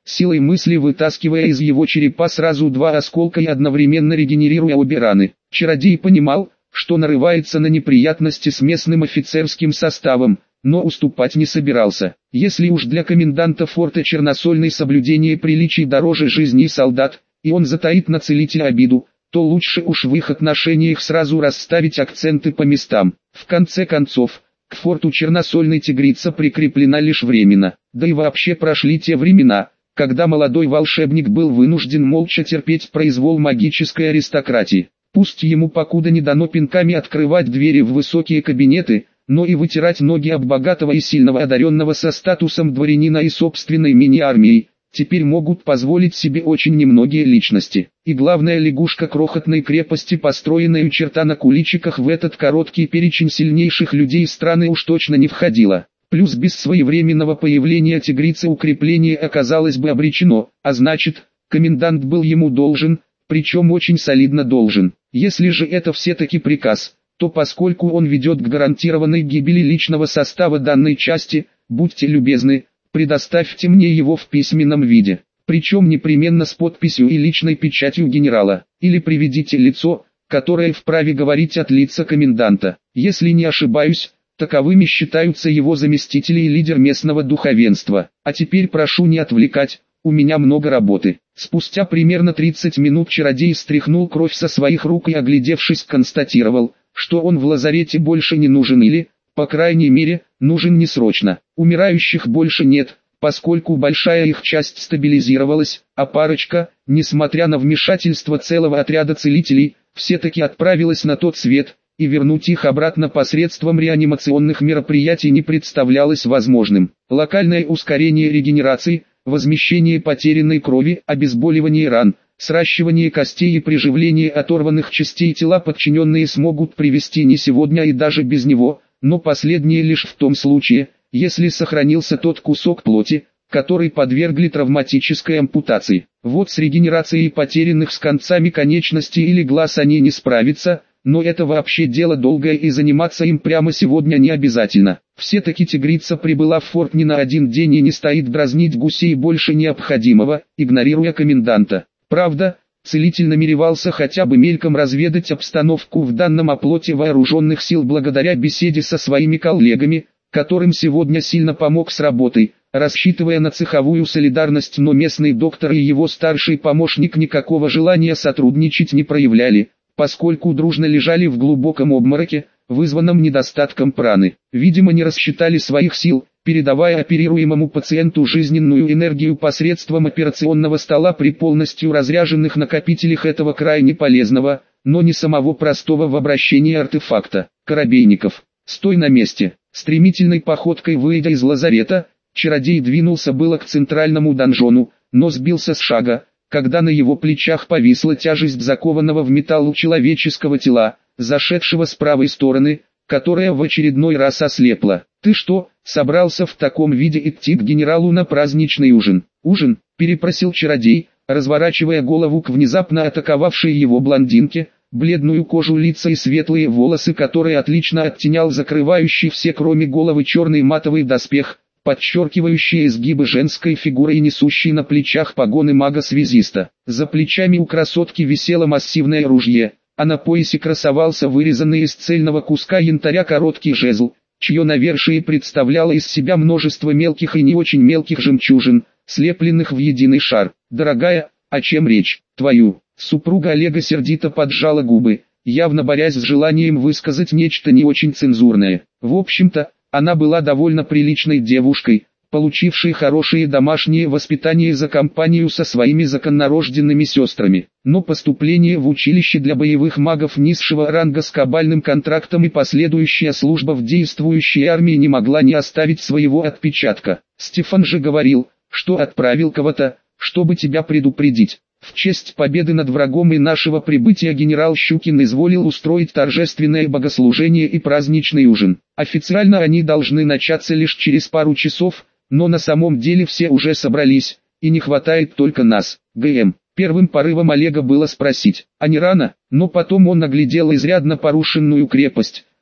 S1: силой мысли вытаскивая из его черепа сразу два осколка и одновременно регенерируя обе раны. Чародей понимал, что нарывается на неприятности с местным офицерским составом, но уступать не собирался. Если уж для коменданта форта Черносольный соблюдение приличий дороже жизни солдат, и он затаит на целителя обиду, то лучше уж в их отношениях сразу расставить акценты по местам. В конце концов, к форту Черносольной тигрица прикреплена лишь временно, да и вообще прошли те времена, когда молодой волшебник был вынужден молча терпеть произвол магической аристократии. Пусть ему покуда не дано пинками открывать двери в высокие кабинеты, но и вытирать ноги об богатого и сильного одаренного со статусом дворянина и собственной мини-армией, теперь могут позволить себе очень немногие личности. И главная лягушка крохотной крепости, построенной у черта на куличиках, в этот короткий перечень сильнейших людей страны уж точно не входила. Плюс без своевременного появления тигрицы укрепление оказалось бы обречено, а значит, комендант был ему должен, причем очень солидно должен. Если же это все-таки приказ, то поскольку он ведет к гарантированной гибели личного состава данной части, будьте любезны, предоставьте мне его в письменном виде, причем непременно с подписью и личной печатью генерала, или приведите лицо, которое вправе говорить от лица коменданта. Если не ошибаюсь, таковыми считаются его заместители и лидер местного духовенства. А теперь прошу не отвлекать, у меня много работы. Спустя примерно 30 минут чародей стряхнул кровь со своих рук и, оглядевшись, констатировал, что он в лазарете больше не нужен или, по крайней мере, нужен не срочно. Умирающих больше нет, поскольку большая их часть стабилизировалась, а парочка, несмотря на вмешательство целого отряда целителей, все-таки отправилась на тот свет, и вернуть их обратно посредством реанимационных мероприятий не представлялось возможным. Локальное ускорение регенерации, возмещение потерянной крови, обезболивание ран, сращивание костей и приживление оторванных частей тела подчиненные смогут привести не сегодня и даже без него, но последнее лишь в том случае, если сохранился тот кусок плоти, который подвергли травматической ампутации. Вот с регенерацией потерянных с концами конечностей или глаз они не справятся, но это вообще дело долгое и заниматься им прямо сегодня не обязательно. Все-таки тигрица прибыла в форт не на один день и не стоит дразнить гусей больше необходимого, игнорируя коменданта. Правда, целитель намеревался хотя бы мельком разведать обстановку в данном оплоте вооруженных сил благодаря беседе со своими коллегами, которым сегодня сильно помог с работой, рассчитывая на цеховую солидарность, но местный доктор и его старший помощник никакого желания сотрудничать не проявляли, поскольку дружно лежали в глубоком обмороке, вызванном недостатком праны. Видимо, не рассчитали своих сил, передавая оперируемому пациенту жизненную энергию посредством операционного стола при полностью разряженных накопителях этого крайне полезного, но не самого простого в обращении артефакта. Коробейников, стой на месте. Стремительной походкой выйдя из лазарета, чародей двинулся было к центральному донжону, но сбился с шага, когда на его плечах повисла тяжесть закованного в металл человеческого тела, зашедшего с правой стороны, которая в очередной раз ослепла. «Ты что, собрался в таком виде идти к генералу на праздничный ужин?» «Ужин?» – перепросил чародей, разворачивая голову к внезапно атаковавшей его блондинке, бледную кожу лица и светлые волосы, которые отлично оттенял закрывающий все кроме головы черный матовый доспех, подчеркивающий изгибы женской фигуры и несущий на плечах погоны мага-связиста. За плечами у красотки висело массивное ружье, а на поясе красовался вырезанный из цельного куска янтаря короткий жезл, чье навершие представляло из себя множество мелких и не очень мелких жемчужин, слепленных в единый шар. «Дорогая, о чем речь? Твою?» Супруга Олега сердито поджала губы, явно борясь с желанием высказать нечто не очень цензурное. В общем-то, она была довольно приличной девушкой, получившей хорошее домашнее воспитание за компанию со своими законнорожденными сестрами. Но поступление в училище для боевых магов низшего ранга с кабальным контрактом и последующая служба в действующей армии не могла не оставить своего отпечатка. Стефан же говорил, что отправил кого-то, чтобы тебя предупредить. В честь победы над врагом и нашего прибытия генерал Щукин изволил устроить торжественное богослужение и праздничный ужин. Официально они должны начаться лишь через пару часов, но на самом деле все уже собрались, и не хватает только нас. ГМ. Первым порывом Олега было спросить, а не рано, но потом он оглядел изрядно порушенную крепость,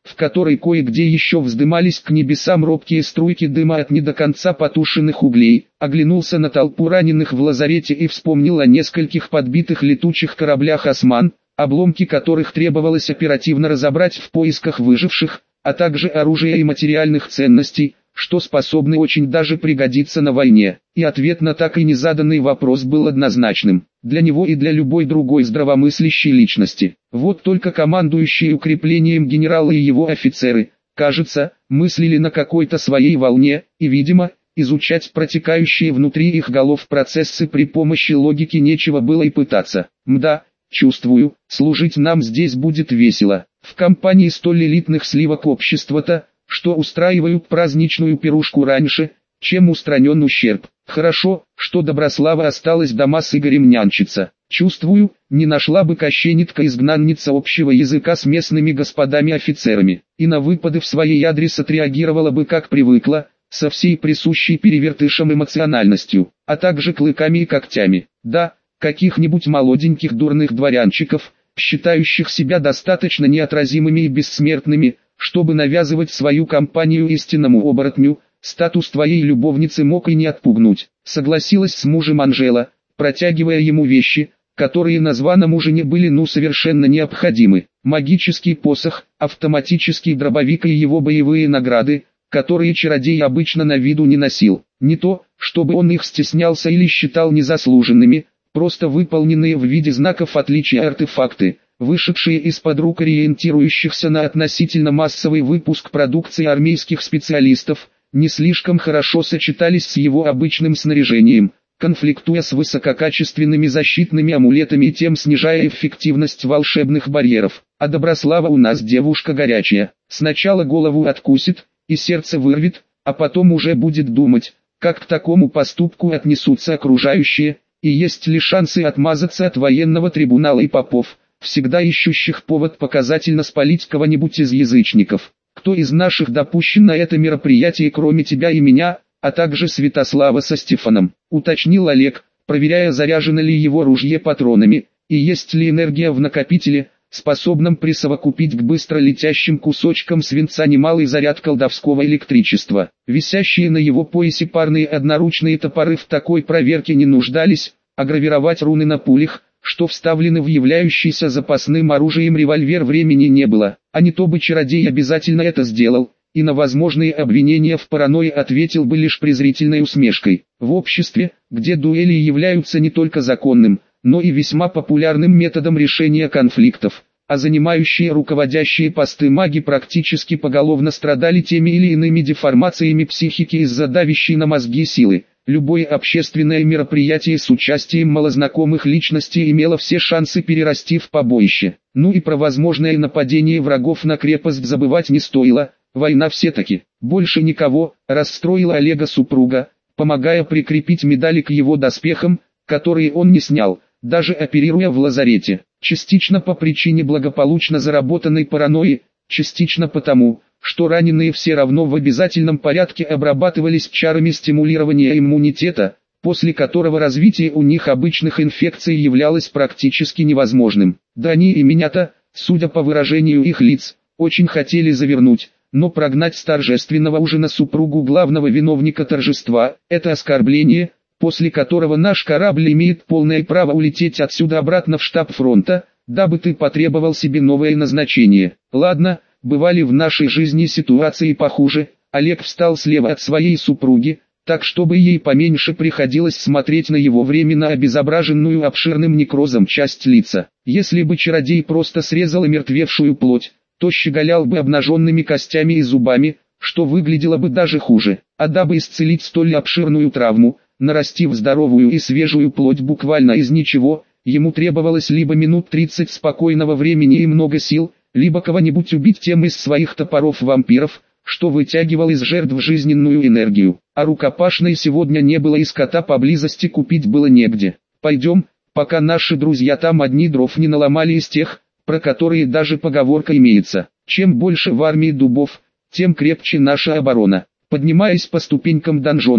S1: в которой кое-где еще вздымались к небесам робкие струйки дыма от не до конца потушенных углей, оглянулся на толпу раненых в лазарете и вспомнил о нескольких подбитых летучих кораблях «Осман», обломки которых требовалось оперативно разобрать в поисках выживших, а также оружия и материальных ценностей, что способны очень даже пригодиться на войне. И ответ на так и не заданный вопрос был однозначным, для него и для любой другой здравомыслящей личности. Вот только командующие укреплением генералы и его офицеры, кажется, мыслили на какой-то своей волне, и, видимо, изучать протекающие внутри их голов процессы при помощи логики нечего было и пытаться. Мда, чувствую, служить нам здесь будет весело. В компании столь элитных сливок общества-то, что устраивают праздничную пирушку раньше, чем устранен ущерб. Хорошо, что Доброслава осталась дома с Игорем нянчиться. Чувствую, не нашла бы кощенитка-изгнанница общего языка с местными господами-офицерами, и на выпады в своей адрес отреагировала бы как привыкла, со всей присущей перевертышам эмоциональностью, а также клыками и когтями. Да, каких-нибудь молоденьких дурных дворянчиков, считающих себя достаточно неотразимыми и бессмертными, чтобы навязывать свою компанию истинному оборотню, статус твоей любовницы мог и не отпугнуть. Согласилась с мужем Анжела, протягивая ему вещи, которые на званом ужине были совершенно необходимы. Магический посох, автоматический дробовик и его боевые награды, которые чародей обычно на виду не носил. Не то, чтобы он их стеснялся или считал незаслуженными, просто выполненные в виде знаков отличия артефакты, вышедшие из-под рук ориентирующихся на относительно массовый выпуск продукции армейских специалистов, не слишком хорошо сочетались с его обычным снаряжением, конфликтуя с высококачественными защитными амулетами и тем снижая эффективность волшебных барьеров. А Доброслава у нас девушка горячая, сначала голову откусит и сердце вырвет, а потом уже будет думать, как к такому поступку отнесутся окружающие, и есть ли шансы отмазаться от военного трибунала и попов, всегда ищущих повод показательно спалить кого-нибудь из язычников. Кто из наших допущен на это мероприятие, кроме тебя и меня, а также Святослава со Стефаном, уточнил Олег, проверяя, заряжено ли его ружье патронами, и есть ли энергия в накопителе, способном присовокупить к быстро летящим кусочкам свинца немалый заряд колдовского электричества. Висящие на его поясе парные одноручные топоры в такой проверке не нуждались, а гравировать руны на пулях, что вставлены в являющийся запасным оружием револьвер, времени не было, а не то бы чародей обязательно это сделал, и на возможные обвинения в паранойи ответил бы лишь презрительной усмешкой. В обществе, где дуэли являются не только законным, но и весьма популярным методом решения конфликтов, а занимающие руководящие посты маги практически поголовно страдали теми или иными деформациями психики из-за давящей на мозги силы. Любое общественное мероприятие с участием малознакомых личностей имело все шансы перерасти в побоище. Ну и про возможное нападение врагов на крепость забывать не стоило, война все-таки. Больше никого, расстроила Олега супруга, помогая прикрепить медали к его доспехам, которые он не снял, даже оперируя в лазарете. Частично по причине благополучно заработанной паранойи, частично потому, что раненые все равно в обязательном порядке обрабатывались чарами стимулирования иммунитета, после которого развитие у них обычных инфекций являлось практически невозможным. Да они и меня-то, судя по выражению их лиц, очень хотели завернуть, но прогнать с торжественного ужина супругу главного виновника торжества – это оскорбление, после которого наш корабль имеет полное право улететь отсюда обратно в штаб фронта, дабы ты потребовал себе новое назначение. Ладно, бывали в нашей жизни ситуации похуже. Олег встал слева от своей супруги, так чтобы ей поменьше приходилось смотреть на его временно обезображенную обширным некрозом часть лица. Если бы чародей просто срезал омертвевшую плоть, то щеголял бы обнаженными костями и зубами, что выглядело бы даже хуже. А дабы исцелить столь обширную травму, нарастив здоровую и свежую плоть буквально из ничего, ему требовалось либо минут 30 спокойного времени и много сил, либо кого-нибудь убить тем из своих топоров-вампиров, что вытягивал из жертв жизненную энергию. А рукопашной сегодня не было и скота поблизости купить было негде. Пойдем, пока наши друзья там одни дров не наломали из тех, про которые даже поговорка имеется. Чем больше в армии дубов, тем крепче наша оборона. Поднимаясь по ступенькам донжона,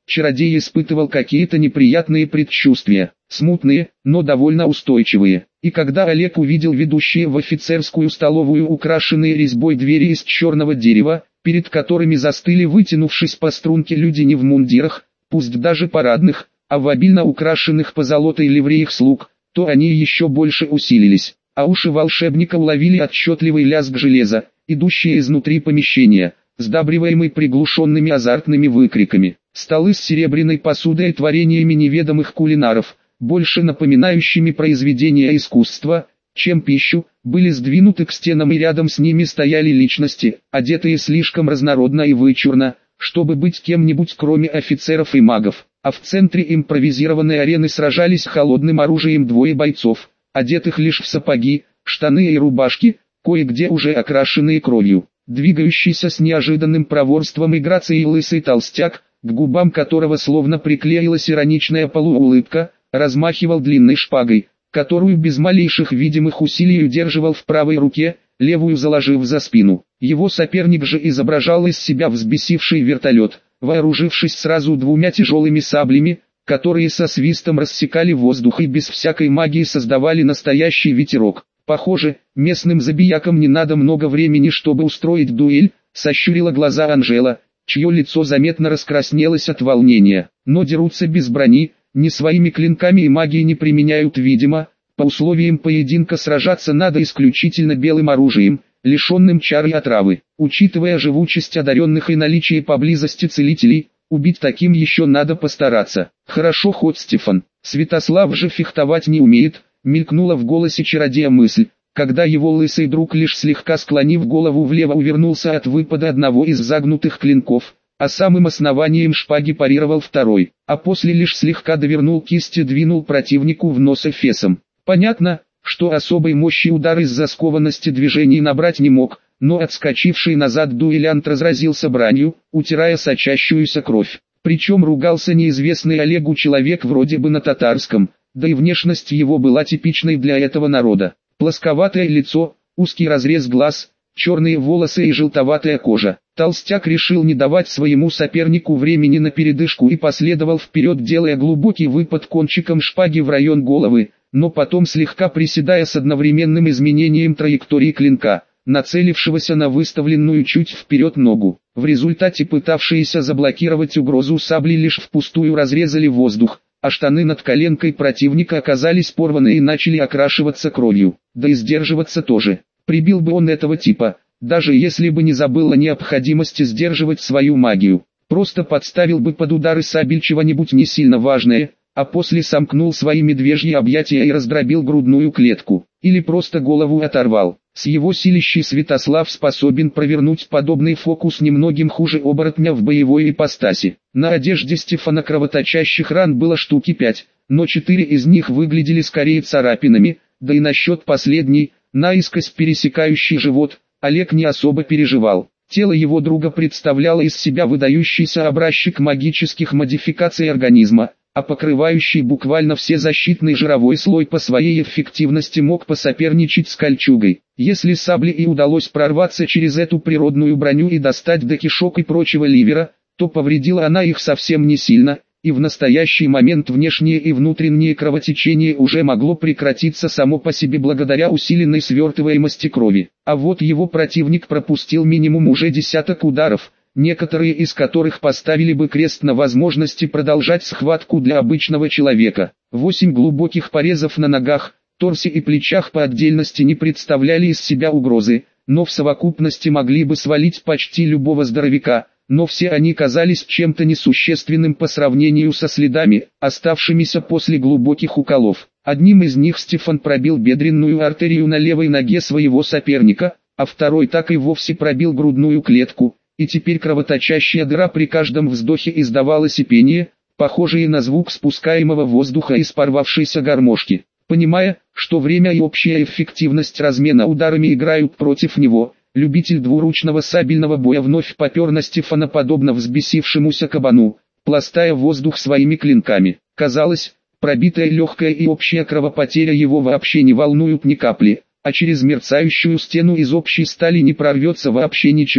S1: чародей испытывал какие-то неприятные предчувствия, смутные, но довольно устойчивые. И когда Олег увидел ведущие в офицерскую столовую украшенные резьбой двери из черного дерева, перед которыми застыли, вытянувшись по струнке, люди не в мундирах, пусть даже парадных, а в обильно украшенных позолотой ливреях слуг, то они еще больше усилились, а уши волшебника уловили отчетливый лязг железа, идущий изнутри помещения, сдабриваемый приглушенными азартными выкриками. Столы с серебряной посудой и творениями неведомых кулинаров, больше напоминающими произведения искусства, чем пищу, были сдвинуты к стенам, и рядом с ними стояли личности, одетые слишком разнородно и вычурно, чтобы быть кем-нибудь кроме офицеров и магов. А в центре импровизированной арены сражались холодным оружием двое бойцов, одетых лишь в сапоги, штаны и рубашки, кое-где уже окрашенные кровью. Двигающийся с неожиданным проворством и грацией лысый толстяк, к губам которого словно приклеилась ироничная полуулыбка, размахивал длинной шпагой, которую без малейших видимых усилий удерживал в правой руке, левую заложив за спину. Его соперник же изображал из себя взбесивший вертолет, вооружившись сразу двумя тяжелыми саблями, которые со свистом рассекали воздух и без всякой магии создавали настоящий ветерок. Похоже, местным забиякам не надо много времени, чтобы устроить дуэль, сощурила глаза Анжела, чье лицо заметно раскраснелось от волнения. Но дерутся без брони, ни своими клинками и магией не применяют, видимо. По условиям поединка сражаться надо исключительно белым оружием, лишенным чар и отравы. Учитывая живучесть одаренных и наличие поблизости целителей, убить таким еще надо постараться. Хорошо хоть Стефан. Святослав же фехтовать не умеет, мелькнула в голосе чародея мысль, когда его лысый друг, лишь слегка склонив голову влево, увернулся от выпада одного из загнутых клинков, а самым основанием шпаги парировал второй, а после лишь слегка довернул кисть и двинул противнику в нос эфесом. Понятно, что особой мощи удар из-за скованности движений набрать не мог, но отскочивший назад дуэлянт разразился бранью, утирая сочащуюся кровь. Причем ругался неизвестный Олегу человек вроде бы на татарском, да и внешность его была типичной для этого народа. Плосковатое лицо, узкий разрез глаз, черные волосы и желтоватая кожа. Толстяк решил не давать своему сопернику времени на передышку и последовал вперед, делая глубокий выпад кончиком шпаги в район головы, но потом слегка приседая с одновременным изменением траектории клинка, нацелившегося на выставленную чуть вперед ногу. В результате пытавшиеся заблокировать угрозу сабли лишь впустую разрезали воздух, а штаны над коленкой противника оказались порваны и начали окрашиваться кровью. Да и сдерживаться тоже. Прибил бы он этого типа, даже если бы не забыл о необходимости сдерживать свою магию. Просто подставил бы под удары сабель чего-нибудь не сильно важное, а после сомкнул свои медвежьи объятия и раздробил грудную клетку. Или просто голову оторвал. С его силищей Святослав способен провернуть подобный фокус немногим хуже оборотня в боевой ипостаси. На одежде Стефана кровоточащих ран было штуки 5, но 4 из них выглядели скорее царапинами, да и насчет последней, наискось пересекающий живот, Олег не особо переживал. Тело его друга представляло из себя выдающийся образчик магических модификаций организма, а покрывающий буквально все защитный жировой слой по своей эффективности мог посоперничать с кольчугой. Если сабле и удалось прорваться через эту природную броню и достать до кишок и прочего ливера, то повредила она их совсем не сильно, и в настоящий момент внешнее и внутреннее кровотечение уже могло прекратиться само по себе благодаря усиленной свертываемости крови. А вот его противник пропустил минимум уже десяток ударов, некоторые из которых поставили бы крест на возможности продолжать схватку для обычного человека. 8 глубоких порезов на ногах, торсе и плечах по отдельности не представляли из себя угрозы, но в совокупности могли бы свалить почти любого здоровяка, но все они казались чем-то несущественным по сравнению со следами, оставшимися после глубоких уколов. Одним из них Стефан пробил бедренную артерию на левой ноге своего соперника, а второй так и вовсе пробил грудную клетку, и теперь кровоточащая дыра при каждом вздохе издавала сипение, похожее на звук спускаемого воздуха из порвавшейся гармошки. Понимая, что время и общая эффективность размена ударами играют против него, любитель двуручного сабельного боя вновь попер на Стефана подобно взбесившемуся кабану, пластая воздух своими клинками. Казалось, пробитая легкая и общая кровопотеря его вообще не волнуют ни капли, а через мерцающую стену из общей стали не прорвется вообще ничего.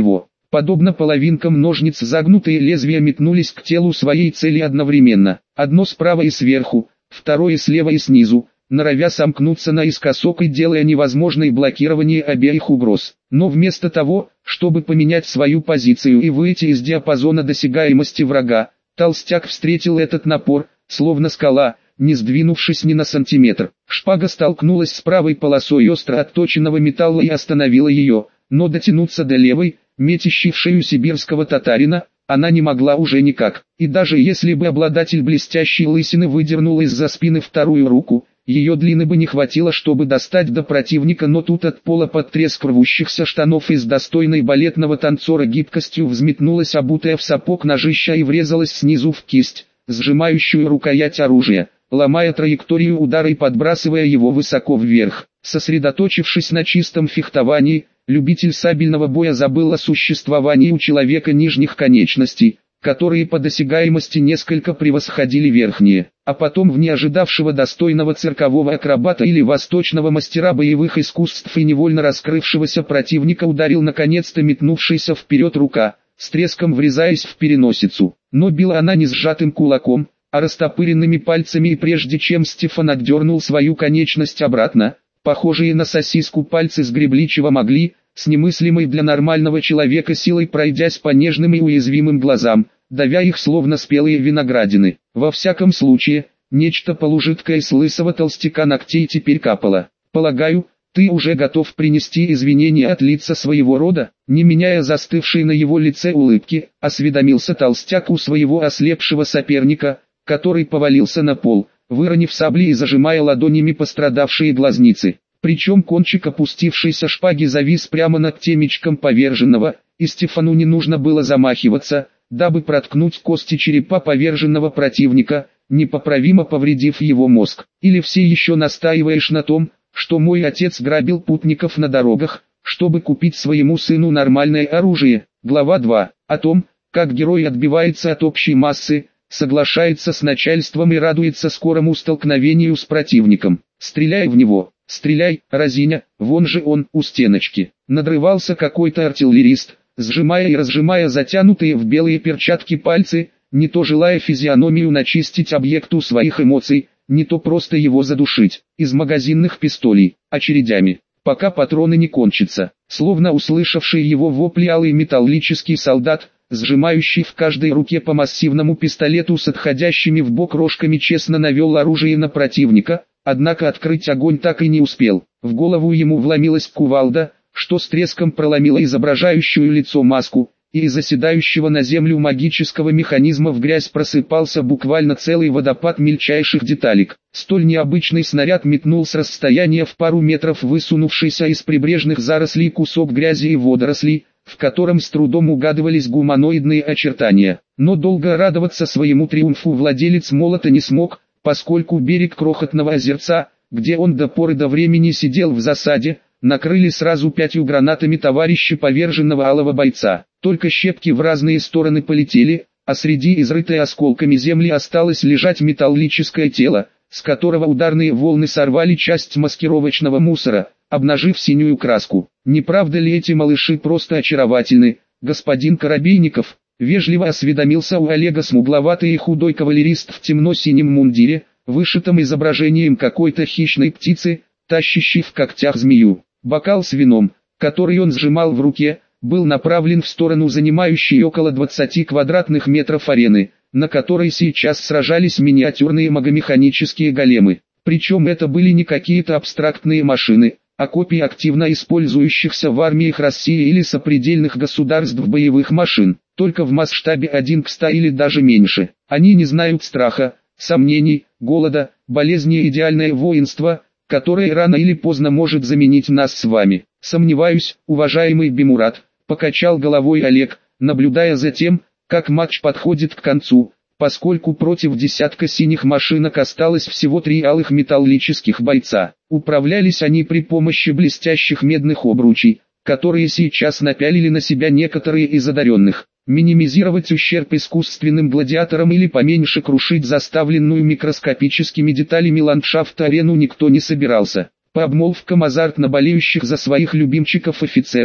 S1: Подобно половинкам ножниц загнутые лезвия метнулись к телу своей цели одновременно. Одно справа и сверху, второе слева и снизу, норовя сомкнуться наискосок и делая невозможной блокирование обеих угроз. Но вместо того, чтобы поменять свою позицию и выйти из диапазона досягаемости врага, толстяк встретил этот напор, словно скала, не сдвинувшись ни на сантиметр. Шпага столкнулась с правой полосой остро отточенного металла и остановила ее, но дотянуться до левой, метящей в шею сибирского татарина, она не могла уже никак. И даже если бы обладатель блестящей лысины выдернул из-за спины вторую руку, ее длины бы не хватило, чтобы достать до противника, но тут от пола под треск рвущихся штанов и с достойной балетного танцора гибкостью взметнулась обутая в сапог ножища и врезалась снизу в кисть, сжимающую рукоять оружия, ломая траекторию удара и подбрасывая его высоко вверх. Сосредоточившись на чистом фехтовании, любитель сабельного боя забыл о существовании у человека нижних конечностей, которые по досягаемости несколько превосходили верхние, а потом в неожидавшего достойного циркового акробата или восточного мастера боевых искусств и невольно раскрывшегося противника ударил наконец-то метнувшаяся вперед рука, с треском врезаясь в переносицу. Но била она не сжатым кулаком, а растопыренными пальцами, и прежде чем Стефан отдернул свою конечность обратно, похожие на сосиску пальцы сгребли чего могли, с немыслимой для нормального человека силой пройдясь по нежным и уязвимым глазам, давя их словно спелые виноградины. Во всяком случае, нечто полужидкое с лысого толстяка ногтей теперь капало. «Полагаю, ты уже готов принести извинения от лица своего рода?» Не меняя застывшей на его лице улыбки, осведомился толстяк у своего ослепшего соперника, который повалился на пол, выронив сабли и зажимая ладонями пострадавшие глазницы. Причем кончик опустившейся шпаги завис прямо над темечком поверженного, и Стефану не нужно было замахиваться, дабы проткнуть кости черепа поверженного противника, непоправимо повредив его мозг. «Или все еще настаиваешь на том, что мой отец грабил путников на дорогах, чтобы купить своему сыну нормальное оружие?» Глава 2. О том, как герой отбивается от общей массы, соглашается с начальством и радуется скорому столкновению с противником. «Стреляй в него! Стреляй, разиня, вон же он, у стеночки!» Надрывался какой-то артиллерист, сжимая и разжимая затянутые в белые перчатки пальцы, не то желая физиономию начистить объекту своих эмоций, не то просто его задушить, из магазинных пистолей, очередями, пока патроны не кончатся. Словно услышавший его вопли алый металлический солдат, сжимающий в каждой руке по массивному пистолету с отходящими в бок рожками, честно навел оружие на противника, однако открыть огонь так и не успел. В голову ему вломилась кувалда, что с треском проломила изображающую лицо маску, и из оседающего на землю магического механизма в грязь просыпался буквально целый водопад мельчайших деталек. Столь необычный снаряд метнул с расстояния в пару метров высунувшийся из прибрежных зарослей кусок грязи и водорослей, в котором с трудом угадывались гуманоидные очертания. Но долго радоваться своему триумфу владелец молота не смог, поскольку берег крохотного озерца, где он до поры до времени сидел в засаде, накрыли сразу 5 гранатами товарища поверженного алого бойца. Только щепки в разные стороны полетели, а среди изрытой осколками земли осталось лежать металлическое тело, с которого ударные волны сорвали часть маскировочного мусора, обнажив синюю краску. «Не правда ли эти малыши просто очаровательны, господин Коробейников?» Вежливо осведомился у Олега смугловатый и худой кавалерист в темно-синем мундире, вышитом изображением какой-то хищной птицы, тащащей в когтях змею. Бокал с вином, который он сжимал в руке, был направлен в сторону занимающей около 20 квадратных метров арены, на которой сейчас сражались миниатюрные магомеханические големы. Причем это были не какие-то абстрактные машины, а копии активно использующихся в армиях России или сопредельных государств боевых машин, только в масштабе 1 к 100 или даже меньше. Они не знают страха, сомнений, голода, болезни, идеальное воинство, которое рано или поздно может заменить нас с вами. «Сомневаюсь, уважаемый Бимурат», — покачал головой Олег, наблюдая за тем, как матч подходит к концу, поскольку против десятка синих машинок осталось всего 3 алых металлических бойца. Управлялись они при помощи блестящих медных обручей, которые сейчас напялили на себя некоторые из одаренных. Минимизировать ущерб искусственным гладиаторам или поменьше крушить заставленную микроскопическими деталями ландшафт-арену никто не собирался. По обмолвкам азартно болеющих за своих любимчиков офицеров,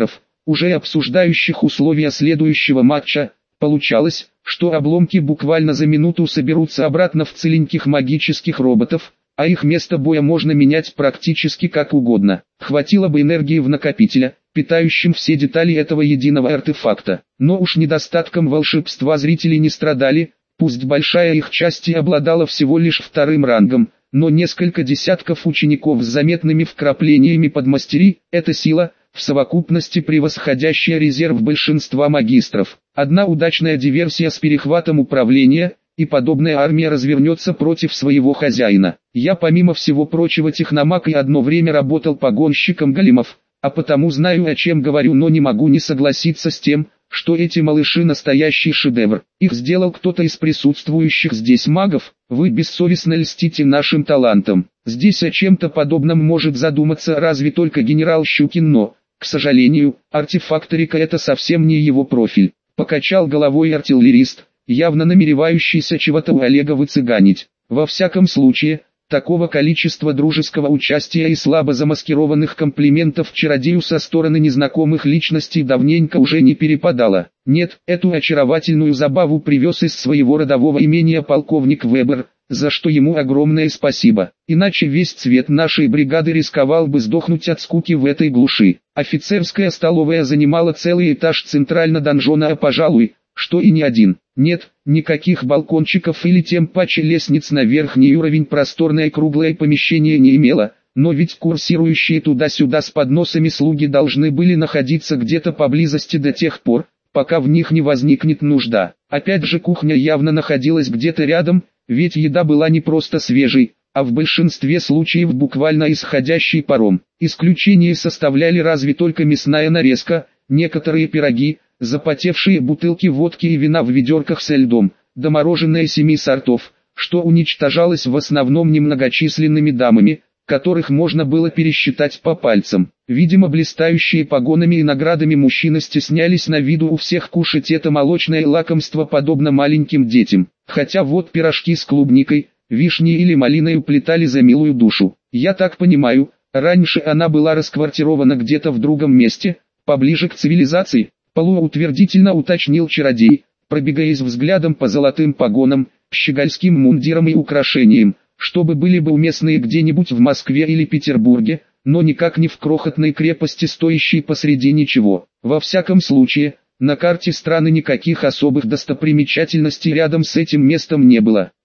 S1: уже обсуждающих условия следующего матча. Получалось, что обломки буквально за минуту соберутся обратно в целеньких магических роботов, а их место боя можно менять практически как угодно. Хватило бы энергии в накопителя, питающем все детали этого единого артефакта. Но уж недостатком волшебства зрители не страдали, пусть большая их часть и обладала всего лишь вторым рангом, но несколько десятков учеников с заметными вкраплениями подмастерий – это сила, в совокупности превосходящая резерв большинства магистров. Одна удачная диверсия с перехватом управления, и подобная армия развернется против своего хозяина. Я помимо всего прочего техномаг и одно время работал погонщиком големов, а потому знаю, о чем говорю, но не могу не согласиться с тем, что эти малыши настоящий шедевр. Их сделал кто-то из присутствующих здесь магов. Вы бессовестно льстите нашим талантам. Здесь о чем-то подобном может задуматься разве только генерал Щукин, но, к сожалению, артефакторика это совсем не его профиль. Покачал головой артиллерист, явно намеревающийся чего-то у Олега выцыганить. Во всяком случае, такого количества дружеского участия и слабо замаскированных комплиментов чародею со стороны незнакомых личностей давненько уже не перепадало. Нет, эту очаровательную забаву привез из своего родового имения полковник Вебер, за что ему огромное спасибо. Иначе весь цвет нашей бригады рисковал бы сдохнуть от скуки в этой глуши. Офицерская столовая занимала целый этаж центрально донжона, а пожалуй, что и не один. Нет, никаких балкончиков или тем паче лестниц на верхний уровень просторное круглое помещение не имело, но ведь курсирующие туда-сюда с подносами слуги должны были находиться где-то поблизости до тех пор, пока в них не возникнет нужда. Опять же, кухня явно находилась где-то рядом, ведь еда была не просто свежей, а в большинстве случаев буквально исходящей паром. Исключение составляли разве только мясная нарезка, некоторые пироги, запотевшие бутылки водки и вина в ведерках со льдом, да мороженое 7 сортов, что уничтожалось в основном немногочисленными дамами, которых можно было пересчитать по пальцам. Видимо, блистающие погонами и наградами мужчины стеснялись на виду у всех кушать это молочное лакомство подобно маленьким детям. Хотя вот пирожки с клубникой, вишней или малиной уплетали за милую душу. Я так понимаю, раньше она была расквартирована где-то в другом месте, поближе к цивилизации. Полуутвердительно уточнил чародей, пробегаясь взглядом по золотым погонам, щегольским мундирам и украшениям, чтобы были бы уместные где-нибудь в Москве или Петербурге, но никак не в крохотной крепости, стоящей посреди ничего. Во всяком случае, на карте страны никаких особых достопримечательностей рядом с этим местом не было.